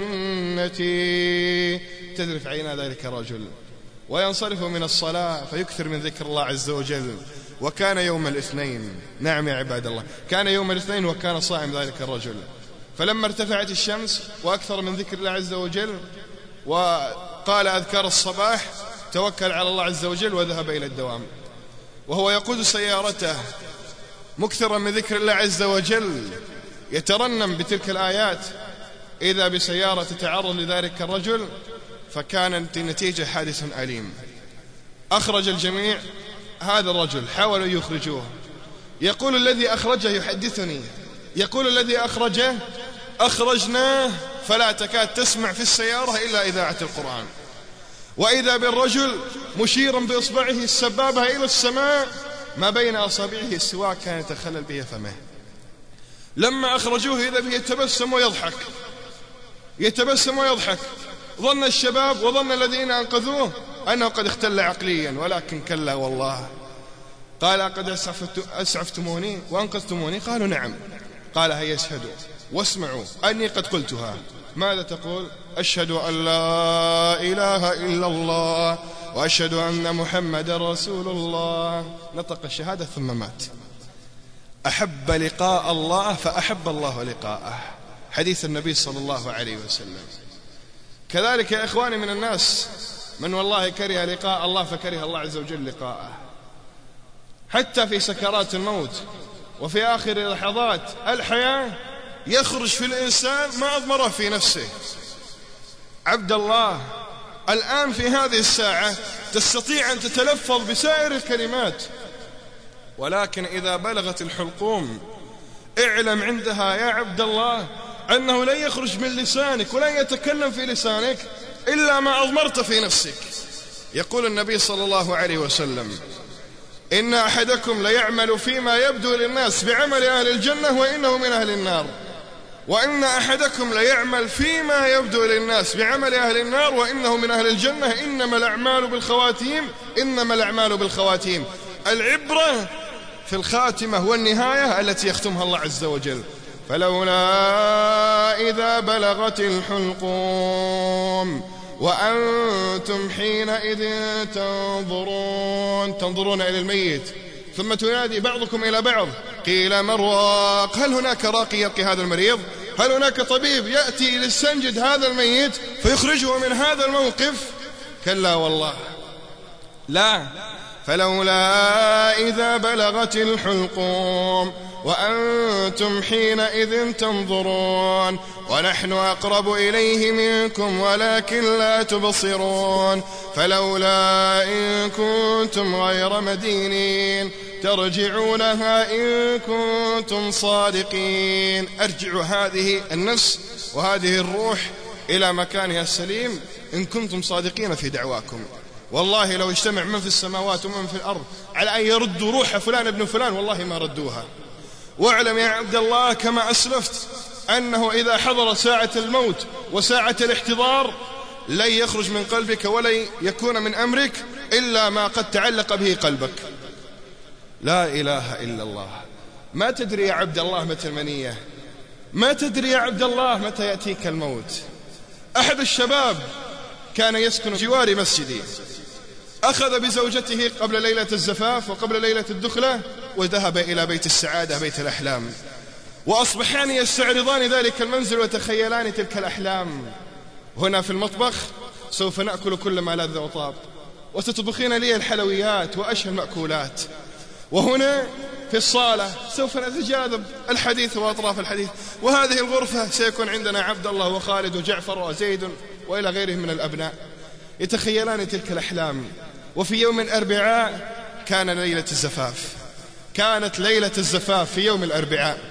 جنتي. تذرف عينا ذلك الرجل وينصرف من الصلاة فيكثر من ذكر الله عز وجل. وكان يوم الاثنين، نعم يا عباد الله، كان يوم الاثنين وكان صائم ذلك الرجل، فلما ارتفعت الشمس وأكثر من ذكر الله عز وجل وقال أذكار الصباح توكل على الله عز وجل وذهب إلى الدوام، وهو يقود سيارته مكثرا من ذكر الله عز وجل يترنم بتلك الآيات، إذا بسيارة تتعرض لذلك الرجل، فكانت النتيجة حادث أليم. أخرج الجميع هذا الرجل، حاولوا يخرجوه. يقول الذي أخرجه يحدثني، يقول الذي أخرجه: أخرجناه فلا تكاد تسمع في السيارة إلا إذاعة القرآن، وإذا بالرجل مشيرا بإصبعه السبابة إلى السماء ما بين أصابعه السواك كان يتخلل به فمه. لما أخرجوه إذا به يتبسم ويضحك. ظن الشباب وظن الذين أنقذوه أنه قد اختل عقليا، ولكن كلا والله. قال: قد أسعفتموني وأنقذتموني؟ قالوا: نعم. قال: هيا اشهدوا واسمعوا أني قد قلتها. ماذا تقول؟ أشهد أن لا إله إلا الله وأشهد أن محمد رسول الله. نطق الشهادة ثم مات. أحب لقاء الله فأحب الله لقاءه. حديث النبي صلى الله عليه وسلم. كذلك يا إخواني من الناس من والله كره لقاء الله فكره الله عز وجل لقاءه، حتى في سكرات الموت وفي آخر لحظات الحياة يخرج في الإنسان ما أضمره في نفسه. عبد الله الآن في هذه الساعة تستطيع أن تتلفظ بسائر الكلمات، ولكن إذا بلغت الحلقوم اعلم عندها يا عبد الله أنه لن يخرج من لسانك ولن يتكلم في لسانك إلا ما أضمرت في نفسك. يقول النبي صلى الله عليه وسلم: إن أحدكم ليعمل فيما يبدو للناس بعمل أهل الجنة وإنه من أهل النار، وإن أحدكم ليعمل فيما يبدو للناس بعمل أهل النار وإنه من أهل الجنة، إنما الأعمال بالخواتيم، إنما الأعمال بالخواتيم. العبرة في الخاتمة والنهاية التي يختمها الله عز وجل. فلولا إذا بلغت الحلقوم وأنتم حينئذ تنظرون إلى الميت، ثم تنادي بعضكم إلى بعض: قيل من راق؟ هل هناك راقي يرقي هذا المريض؟ هل هناك طبيب يأتي ليستنجد هذا الميت فيخرجه من هذا الموقف؟ كلا والله لا. فلولا إذا بلغت الحلقوم وأنتم حينئذ تنظرون ونحن أقرب إليه منكم ولكن لا تبصرون. فلولا إن كنتم غير مدينين ترجعونها إن كنتم صادقين. أرجعوا هذه النفس وهذه الروح إلى مكانها السليم إن كنتم صادقين في دعواكم. والله لو اجتمع من في السماوات ومن في الأرض على أن يردوا روح فلان ابن فلان والله ما ردوها. واعلم يا عبد الله كما أسلفت أنه إذا حضر ساعة الموت وساعة الاحتضار لن يخرج من قلبك ولن يكون من أمرك إلا ما قد تعلق به قلبك. لا إله إلا الله. ما تدري يا عبد الله متى المنية، ما تدري يا عبد الله متى يأتيك الموت. أحد الشباب كان يسكن جوار مسجدي، أخذ بزوجته قبل ليلة الزفاف وقبل ليلة الدخلة وذهب إلى بيت السعادة بيت الأحلام، وأصبحان يستعرضان ذلك المنزل وتخيلان تلك الأحلام. هنا في المطبخ سوف نأكل كل ما لذ وطاب وستطبخين لي الحلويات وأشهى المأكولات، وهنا في الصالة سوف نتجاذب الحديث وأطراف الحديث، وهذه الغرفة سيكون عندنا عبد الله وخالد وجعفر وزيد وإلى غيرهم من الأبناء. يتخيلان تلك الأحلام. وفي يوم الأربعاء كان ليلة الزفاف، كانت ليلة الزفاف في يوم الأربعاء.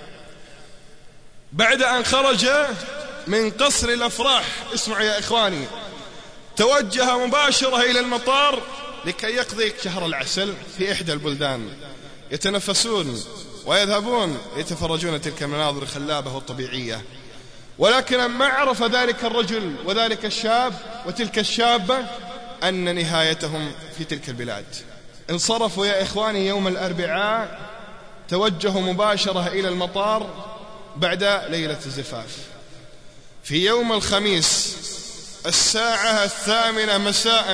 بعد أن خرج من قصر الأفراح، اسمعوا يا إخواني، توجه مباشرة إلى المطار لكي يقضي شهر العسل في إحدى البلدان. يتنفسون ويذهبون يتفرجون تلك المناظر الخلابة والطبيعية، ولكن ما عرف ذلك الرجل وذلك الشاب وتلك الشابة أن نهايتهم في تلك البلاد. انصرفوا يا إخواني يوم الأربعاء، توجهوا مباشرة إلى المطار بعد ليلة الزفاف. في يوم الخميس الساعة 8 مساء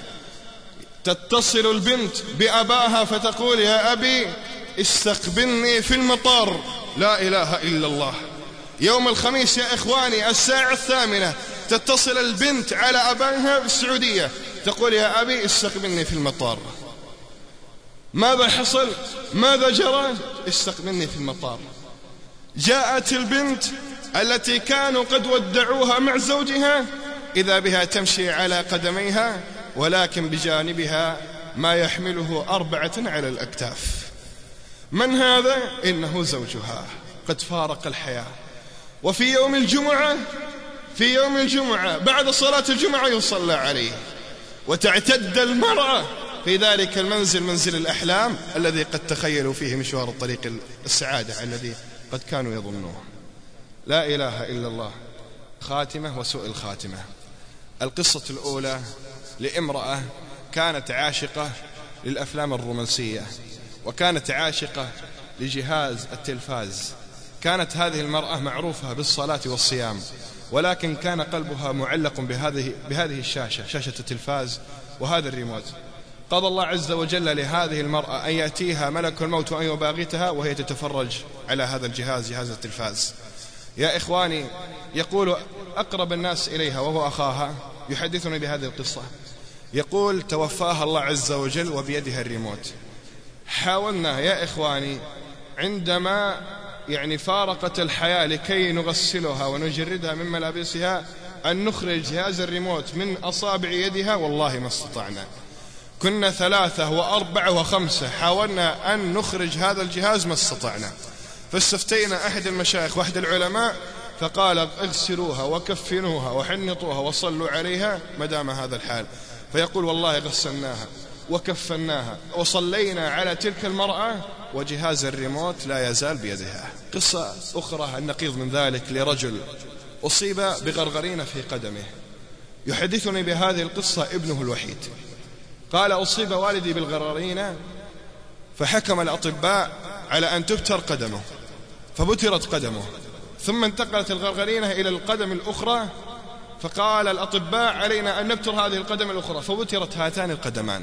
تتصل البنت بأباها فتقول: يا أبي استقبلني في المطار. لا إله إلا الله. يوم الخميس يا إخواني الساعة 8 تتصل البنت على أباها بالسعودية تقول: يا أبي استقبلني في المطار. ماذا حصل؟ ماذا جرى؟ استقبلني في المطار. جاءت البنت التي كانوا قد ودعوها مع زوجها، إذا بها تمشي على قدميها ولكن بجانبها ما يحمله 4 على الأكتاف. من هذا؟ إنه زوجها قد فارق الحياة. وفي يوم الجمعة، في يوم الجمعة بعد صلاة الجمعة يصلى عليه، وتعتد المرأة في ذلك المنزل، منزل الأحلام الذي قد تخيلوا فيه مشوار الطريق السعادة الذي قد كانوا يظنوه. لا إله إلا الله. خاتمة وسوء الخاتمة. القصة الأولى لامرأة كانت عاشقة للأفلام الرومانسية، وكانت عاشقة لجهاز التلفاز. كانت هذه المرأة معروفة بالصلاة والصيام، ولكن كان قلبها معلق بهذه الشاشة، شاشة التلفاز وهذا الريموت. قضى الله عز وجل لهذه المرأة أن يأتيها ملك الموت وأن يباغتها وهي تتفرج على هذا الجهاز، جهاز التلفاز. يا إخواني، يقول أقرب الناس إليها وهو أخاها يحدثني بهذه القصة، يقول توفاها الله عز وجل وبيدها الريموت. حاولنا يا إخواني عندما فارقت الحياة لكي نغسلها ونجردها من ملابسها أن نخرج جهاز الريموت من أصابع يدها، والله ما استطعنا. كنا 3 و4 و5 حاولنا أن نخرج هذا الجهاز ما استطعنا. فاستفتينا أحد المشايخ واحد العلماء فقال اغسلوها وكفنوها وحنطوها وصلوا عليها مدام هذا الحال. فيقول والله غسلناها وكفناها وصلينا على تلك المرأة وجهاز الريموت لا يزال بيدها. قصة أخرى النقيض من ذلك لرجل أصيب بغرغرينة في قدمه. يحدثني بهذه القصة ابنه الوحيد. قال أصيب والدي بالغرغرينة فحكم الأطباء على أن تبتر قدمه، فبترت قدمه، ثم انتقلت الغرغرينة إلى القدم الأخرى، فقال الأطباء علينا أن نبتر هذه القدم الأخرى، فبترت هاتان القدمان.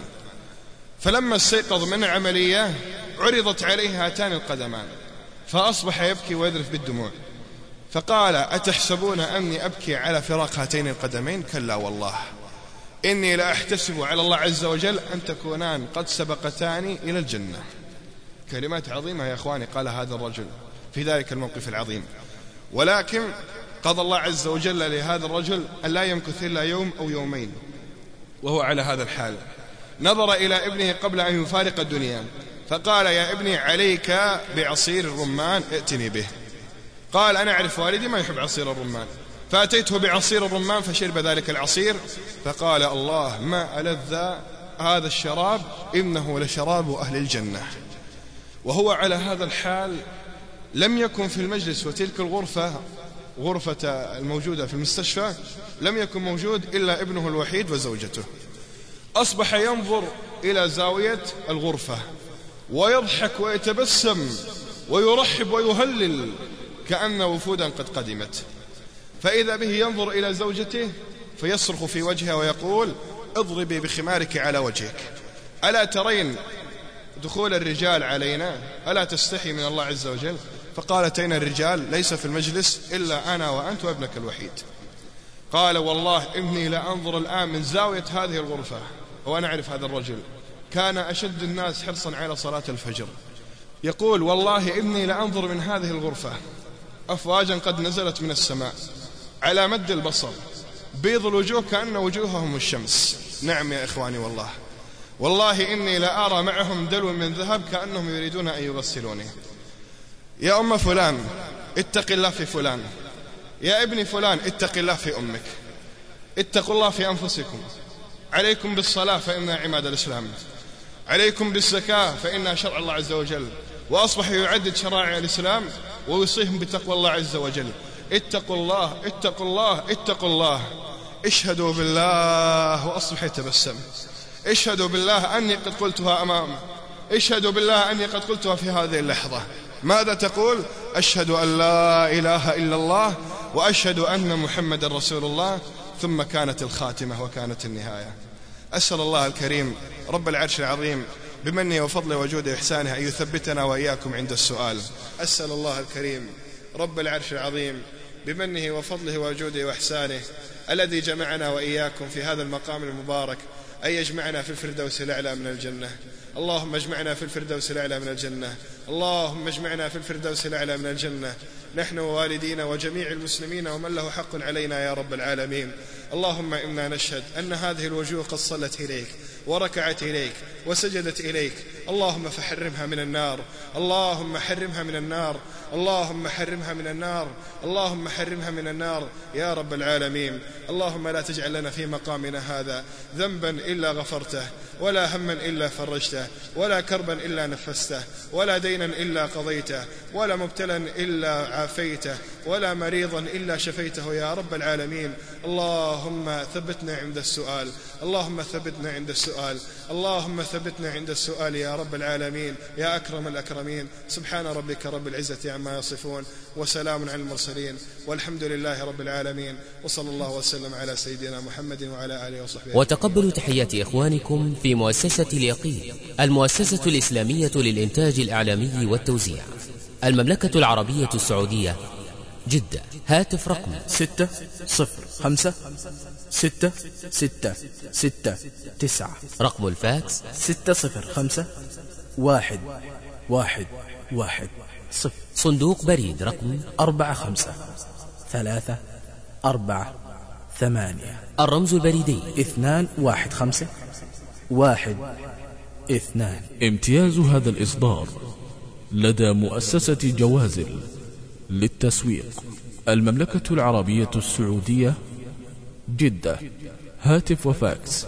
فلما استيقظ من العملية عرضت عليه هاتان القدمان، فأصبح يبكي ويذرف بالدموع. فقال أتحسبون أني أبكي على فراق هاتين القدمين؟ كلا والله، إني لا أحتسب على الله عز وجل أن تكونان قد سبقتاني إلى الجنة. كلمات عظيمة يا أخواني قال هذا الرجل في ذلك الموقف العظيم. ولكن قضى الله عز وجل لهذا الرجل أن لا يمكث إلا يوم أو يومين وهو على هذا الحال. نظر إلى ابنه قبل أن يفارق الدنيا فقال يا ابني عليك بعصير الرمان ائتني به. قال أنا أعرف والدي ما يحب عصير الرمان، فأتيته بعصير الرمان فشرب ذلك العصير، فقال الله ما ألذ هذا الشراب إنه لشراب أهل الجنة. وهو على هذا الحال لم يكن في المجلس وتلك غرفة الموجودة في المستشفى لم يكن موجود إلا ابنه الوحيد وزوجته. أصبح ينظر إلى زاوية الغرفة ويضحك ويتبسم ويرحب ويهلل كأن وفودا قد قدمت. فإذا به ينظر إلى زوجته فيصرخ في وجهها ويقول اضربي بخمارك على وجهك، ألا ترين دخول الرجال علينا؟ ألا تستحي من الله عز وجل؟ فقالت أين الرجال؟ ليس في المجلس إلا أنا وأنت وابنك الوحيد. قال والله إني لأنظر الآن من زاوية هذه الغرفة، وأنا أعرف هذا الرجل كان أشد الناس حرصا على صلاة الفجر. يقول والله إني لأنظر من هذه الغرفة أفواجا قد نزلت من السماء على مد البصر، بيض الوجوه كأن وجوههم الشمس. نعم يا إخواني والله إني لأرى معهم دلو من ذهب كأنهم يريدون أن يغسلوني. يا أم فلان اتق الله في فلان، يا ابن فلان اتق الله في أمك، اتقوا الله في أنفسكم، عليكم بالصلاة فإنها عماد الإسلام، عليكم بالزكاة فإنها شرع الله عز وجل. وأصبح يعدد شرائع الإسلام ويوصيهم بتقوى الله عز وجل. اتقوا الله اتقوا الله اتقوا الله. اشهدوا بالله. وأصبح يتبسم. اشهدوا بالله أني قد قلتها أمامه، اشهدوا بالله أني قد قلتها في هذه اللحظة. ماذا تقول؟ أشهد أن لا إله إلا الله وأشهد أن محمد رسول الله. ثم كانت الخاتمة وكانت النهاية. أسأل الله الكريم رب العرش العظيم بمنه وفضله وجوده وإحسانه أن يثبتنا وإياكم عند السؤال. أسأل الله الكريم رب العرش العظيم بمنه وفضله وجوده وإحسانه الذي جمعنا وإياكم في هذا المقام المبارك أن يجمعنا في الفردوس الأعلى من الجنة. اللهم اجمعنا في الفردوس الأعلى من الجنة. اللهم اجمعنا في الفردوس الأعلى من الجنة نحن ووالدينا وجميع المسلمين ومن له حق علينا يا رب العالمين. اللهم إنا نشهد أن هذه الوجوه قد صلت إليك وركعت إليك وسجدت إليك، اللهم فحرمها من النار، اللهم حرمها من النار، اللهم حرمها من النار، اللهم حرمها من النار يا رب العالمين. اللهم لا تجعل لنا في مقامنا هذا ذنبا إلا غفرته، ولا هما إلا فرجته، ولا كربا إلا نفسته، ولا دينا إلا قضيته، ولا مبتلا إلا عافيته، ولا مريضا إلا شفيته يا رب العالمين. اللهم ثبتنا عند السؤال، اللهم ثبتنا عند السؤال، اللهم ثبتنا عند السؤال يا رب العالمين يا أكرم الأكرمين. سبحان ربك رب العزة عما يصفون وسلام على المرسلين والحمد لله رب العالمين، وصلى الله وسلم على سيدنا محمد وعلى آله وصحبه. وتقبلوا تحيات إخوانكم في مؤسسة اليقين، المؤسسة الإسلامية للإنتاج الإعلامي والتوزيع، المملكة العربية السعودية، جدة. هاتف رقم 605-666-9. رقم الفاكس 605-11110. صندوق بريد رقم 45448. الرمز البريدي 215-112. امتياز هذا الإصدار لدى مؤسسة جوازل للتسويق، المملكة العربية السعودية، جدة. هاتف وفاكس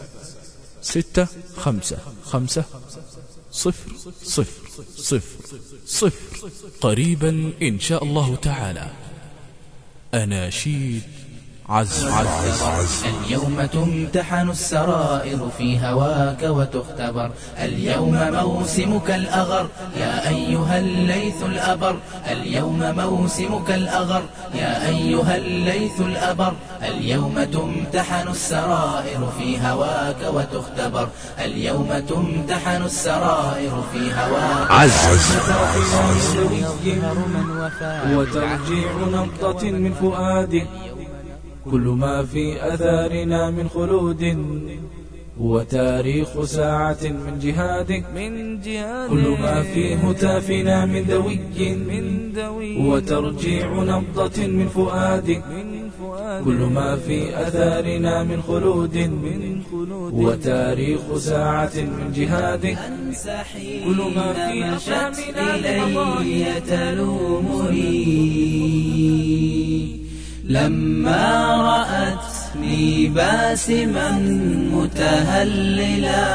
655-000. قريبا إن شاء الله تعالى. أناشيد عز. اليوم تمتحن السرائر في هواك وتختبر، اليوم موسمك الأغر يا أيها الليث الأبر، اليوم موسمك الأغر يا أيها الليث الأبر، اليوم تمتحن السرائر في هواك وتختبر، اليوم تمتحن السرائر في هواك وترجيع نبضة من فؤادك، كل ما في أثارنا من خلود، وتاريخ ساعة من جهادك، كل ما في هتافنا من دوي، وترجيع نبضة من فؤادك، كل ما في أثارنا من خلود، وتاريخ ساعة من جهادك، كل ما في أشامنا إلي تلومني لما رأتني باسما متهللا،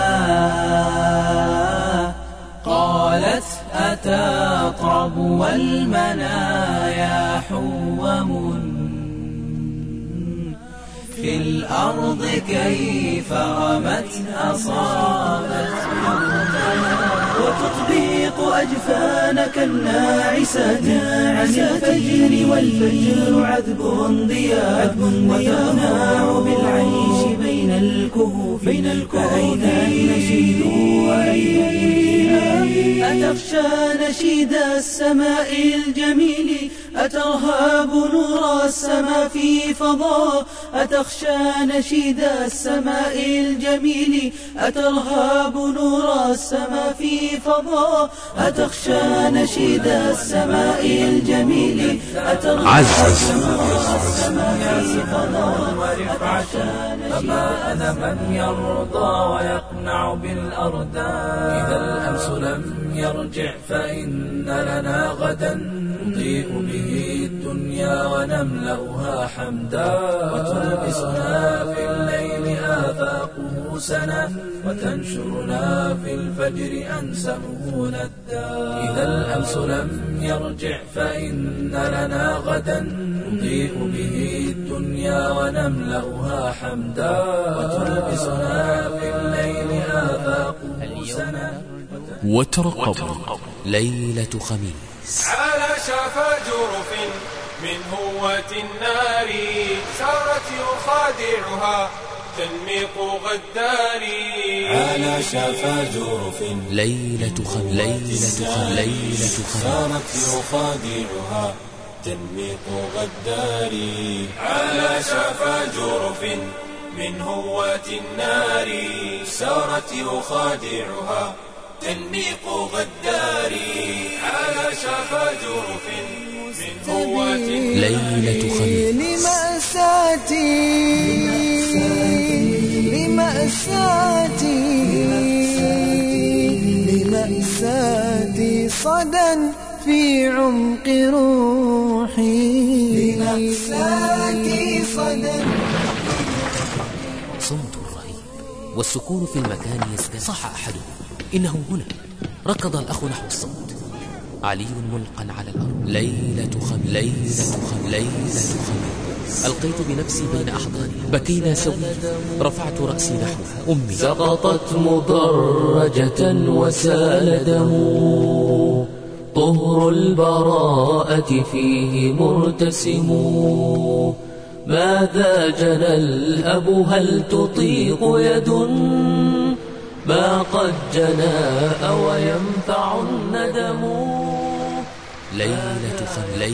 قالت أتطرب والمنايا حوم في الأرض كيف رمت أصابت وتطبيق أجفانك الناعسات عن الفجر، والفجر عذب ضياء، وتناع بالعيش بين الكهوف، فأين النشيد وأين أتخشى نشيد السماء الجميل، أترهاب نور السماء في فضاء، أتخشى نشيد السماء الجميل، أترهاب نور السماء في فضاء، أتخشى نشيد السماء الجميل، أترهاب نور السماء في فضاء، ورفعة. فما أنا من يرضى ويقنع بالأرداء، إذا الأمس لم يرجع فإن لنا غدا نضيء به الدنيا ونملأها حمدا، وتلبسنا في الليل آفاقه سنا، وتنشرنا في الفجر أنسمه ندا، إذا الأمس لم يرجع فإن لنا غدا نضيء به الدنيا ونملأها حمدا، وتلبسنا في الليل آفاقه سنا. وترقب ليلة خميس. على شفا جرف من هوة النار سارت يخادعها تنميق غداري، على شفا جرف ليلة خميس سارت يخادعها تنميق غداري، على شفا جرف من هوة النار سارت يخادعها تنميق غداري، على شفا جرف من هوة ليلة خميس. لمأساتي صدى في عمق روحي، لمأساتي صدى. صمت رهيب والسكون في المكان يزداد. صح أحدهم إنه هنا. ركض الأخ نحو الصوت. علي ملقا على الأرض. ليلة خميس. ألقيت بنفسي بين أحضاني. بكينا سويا. رفعت رأسي نحوها. أمي سقطت مدرجة وسال دم، طهر البراءة فيه مرتسم، ماذا جنى الأب هل تطيق يد ما قد جنى أو ينفع الندم، ليلة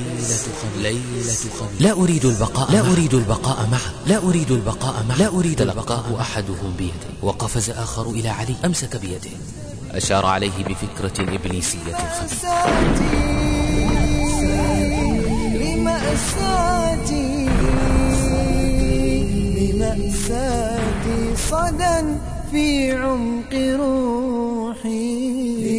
خميس. لا أريد البقاء معه. تلقاه أحدهم بيده وقفز آخر إلى علي، أمسك بيده أشار عليه بفكرة إبليسية خبيثة. لمأساتي صدى في عمق روحي.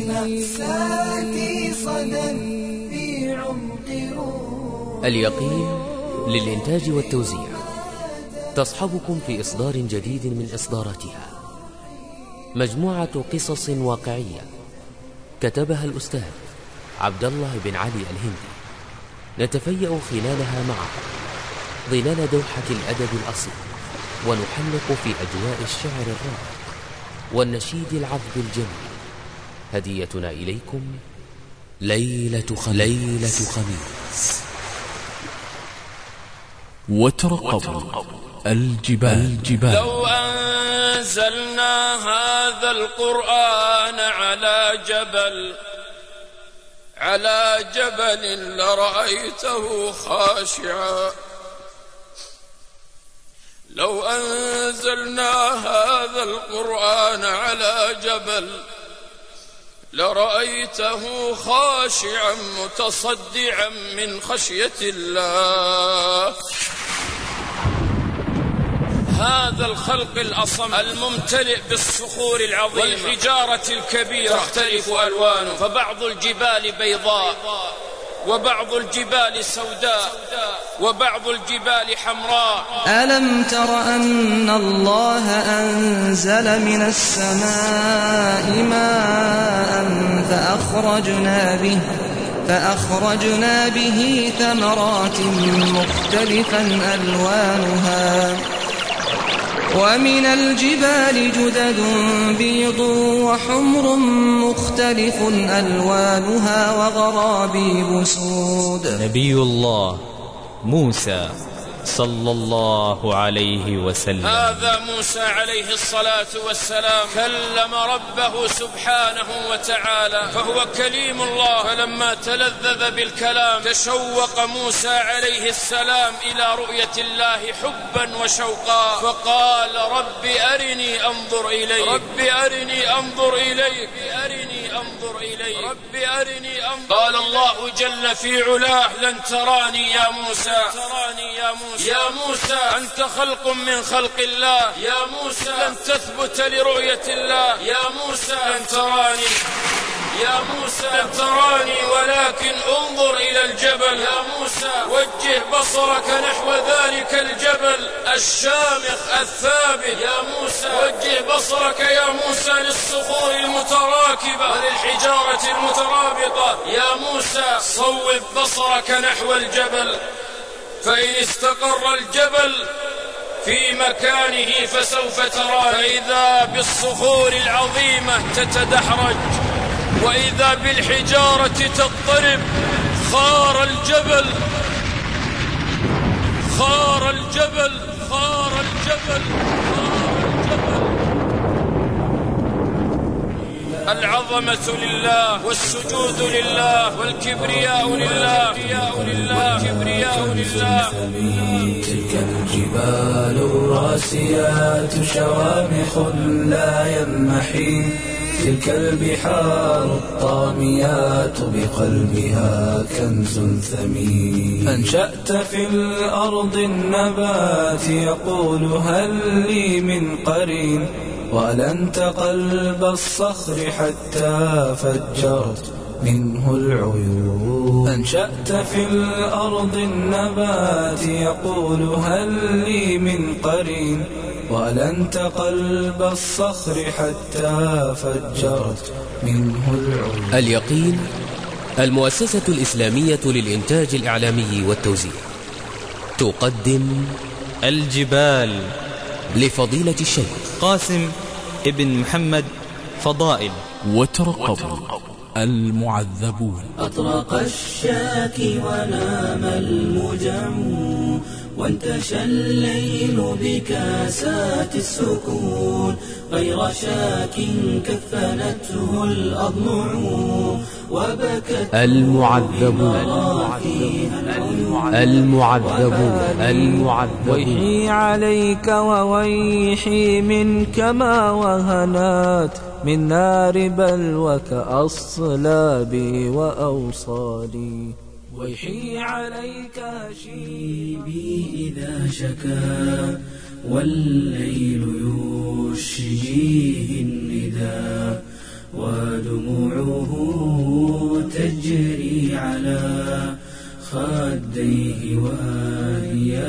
اليقين للإنتاج والتوزيع تصحبكم في إصدار جديد من إصداراتها، مجموعة قصص واقعية كتبها الأستاذ عبد الله بن علي الهندي، نتفيأ خلالها معه ظلال دوحة الأدب الأصيل، ونحلق في أجواء الشعر الراقي والنشيد العذب الجميل. هديتنا إليكم ليلة خميس. وترقبوا الجبال. لو أنزلنا هذا القرآن على جبل لرأيته خاشعا. لو أنزلنا هذا القرآن على جبل لرأيته خاشعا متصدعا من خشية الله. هذا الخلق الأصم الممتلئ بالصخور العظيمة والحجارة الكبيرة تختلف ألوانه، فبعض الجبال بيضاء وبعض الجبال سوداء وبعض الجبال حمراء. ألم تر أن الله أنزل من السماء ماء فأخرجنا به ثمرات مختلفا ألوانها، ومن الجبال جدد بيض وحمر مختلف ألوانها وغرابيب سود. نبي الله موسى صلى الله عليه وسلم. هذا موسى عليه الصلاة والسلام كلم ربه سبحانه وتعالى، فهو كليم الله. فلما تلذذ بالكلام تشوق موسى عليه السلام إلى رؤية الله حبا وشوقا، فقال رب أرني أنظر إليك، رب أرني أنظر إليك، أنظر إليك، رب أرني أنظر. قال الله جل في علاه لن تراني يا موسى، يا موسى أنت خلق من خلق الله، يا موسى لن تثبت لرؤية الله، يا موسى لن تراني، يا موسى لن تراني ولكن انظر إلى الجبل، يا موسى وجه بصرك نحو ذلك الجبل الشامخ الثابت، يا موسى وجه بصرك يا موسى للصخور المتراكبة وللحجارة المترابطة، يا موسى صوب بصرك نحو الجبل، فإن استقر الجبل في مكانه فسوف ترى، فإذا بالصخور العظيمة تتدحرج وإذا بالحجارة تضطرب. خار الجبل، خار الجبل، خار الجبل، خار الجبل. العظمة لله والسجود لله والكبرياء لله والكبرياء لله. تلك الجبال الراسيات شوامخ لا ينمحي، تلك البحار الطاميات بقلبها كنز ثمين. أنشأت في الأرض النبات يقول هل لي من قرين، وألنت قلب الصخر حتى فجرت منه العيون. أنشأت في الأرض النبات يقول هل لي من قرين، وألنت قلب الصخر حتى فجرت منه العيون. اليقين المؤسسة الإسلامية للإنتاج الإعلامي والتوزيع تقدم الجبال لفضيلة الشيخ قاسم ابن محمد فضائل. وترقبوا المعذبون. أطرق الشاكي ونام المجع، وانتشى الليل بكاسات السكون، غير شاك كفنته الأضلع، وبكت المعذبون ويحي عليك وويحي منك ما وهنات من نار بلوك أصلابي وأوصالي. ويحي عليك شيبي إذا شكا والليل يشجيه النداء ودموعه تجري على خديه وهي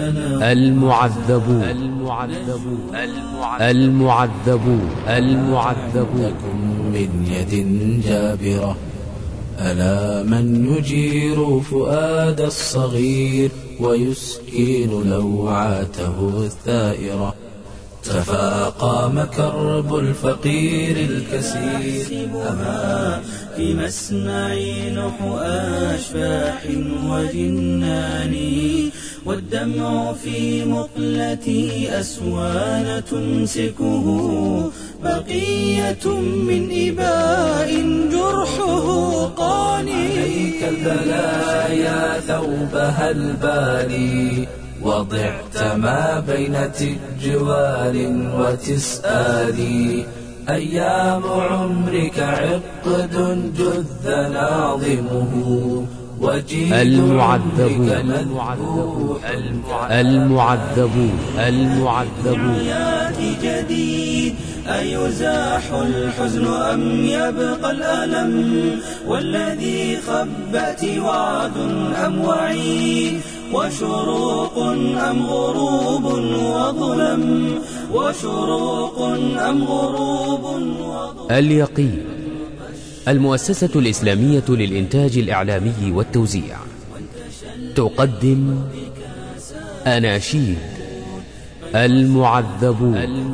المعذبون من يد جابرة ألا من يجير فؤاد الصغير ويسكين لوعاته الثائرة. تفاقى مكرب الفقير الكسير أما في مسمع نحو أشباح وجنان والدمع في مقلتي أسوان تمسكه بقية من إباء جرحه قاني. عليك البلايا ثوبها البالي وضعت ما بين تجوال وتسآلي. أيام عمرك عقد جث ناظمه المعذبون جديد أيزاح الحزن أم يبقى الألم والذي خبت وعد أم وعيد وشروق أم غروب وظلم وشروق أم غروب وظلم. اليقين المؤسسة الإسلامية للإنتاج الإعلامي والتوزيع تقدم أناشيد المعذبون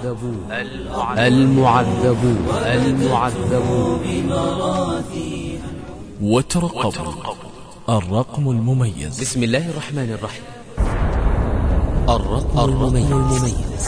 وترقبوا الرقم المميز. بسم الله الرحمن الرحيم. الرقم المميز.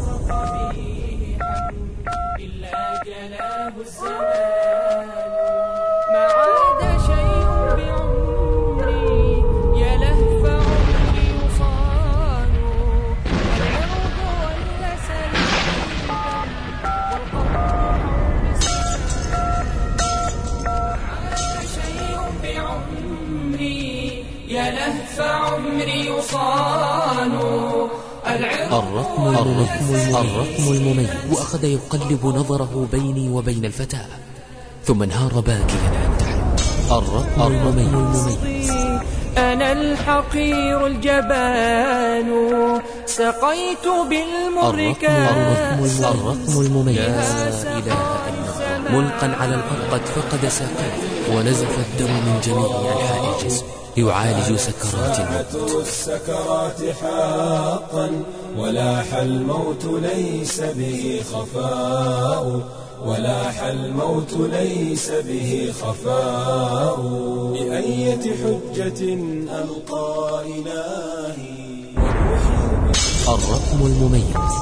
الرقم المميز. وأخذ يقلب نظره بيني وبين الفتاة ثم انهار باكيا عن تحت. الرقم المميز. أنا الحقير الجبان سقيت بالمر كأسا. الرقم المميز. لا إله إلا الله. ملقا على الأرض قد فقد ساقيه ونزف الدم من جميع أنحاء الجسم يعالج سكرات الموت. السكرات حقا ولاح الموت ليس به خفاء ولاح الموت ليس به خفاء. بأية حجة ألقى إلهي. الرقم المميز.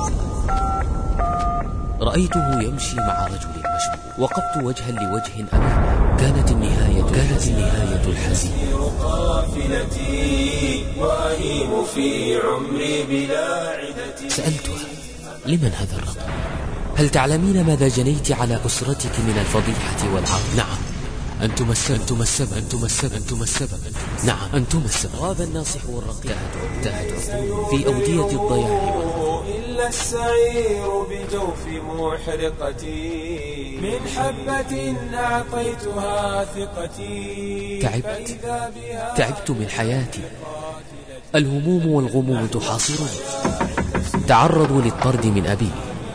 رأيته يمشي مع رجل مشبوه وقفت وجها لوجه أمامه. كانت النهاية الحزينة. قافلتي وأهيم في عمري بلا عدة. سألتها لمن هذا الرقم؟ هل تعلمين ماذا جنيت على أسرتك من الفضيحة والعار؟ نعم أنتم السبب. نعم أنتم السبب. غاب الناصح والرقيق تاهت في أودية الضياع إلا السعير بجوف محرقتي من حبة أعطيتها ثقتي. تعبت من حياتي. الهموم والغموم تحاصرني. تعرضوا للطرد من أبي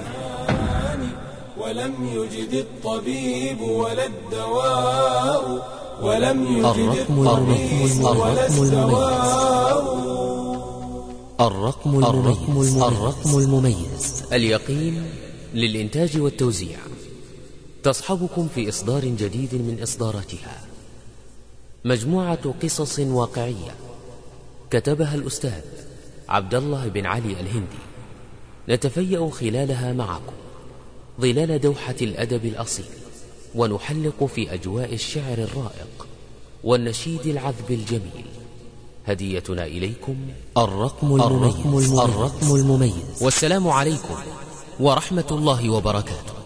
ولم يجد الطبيب ولا الدواء ولم يجد الطبيب ولا الدواء. الرقم المميز. اليقين للإنتاج والتوزيع تصحبكم في إصدار جديد من إصداراتها. مجموعة قصص واقعية كتبها الأستاذ عبد الله بن علي الهندي. نتفيأ خلالها معكم ظلال دوحة الأدب الأصيل ونحلق في أجواء الشعر الرائق والنشيد العذب الجميل. هديتنا إليكم الرقم المميز. والسلام عليكم ورحمة الله وبركاته.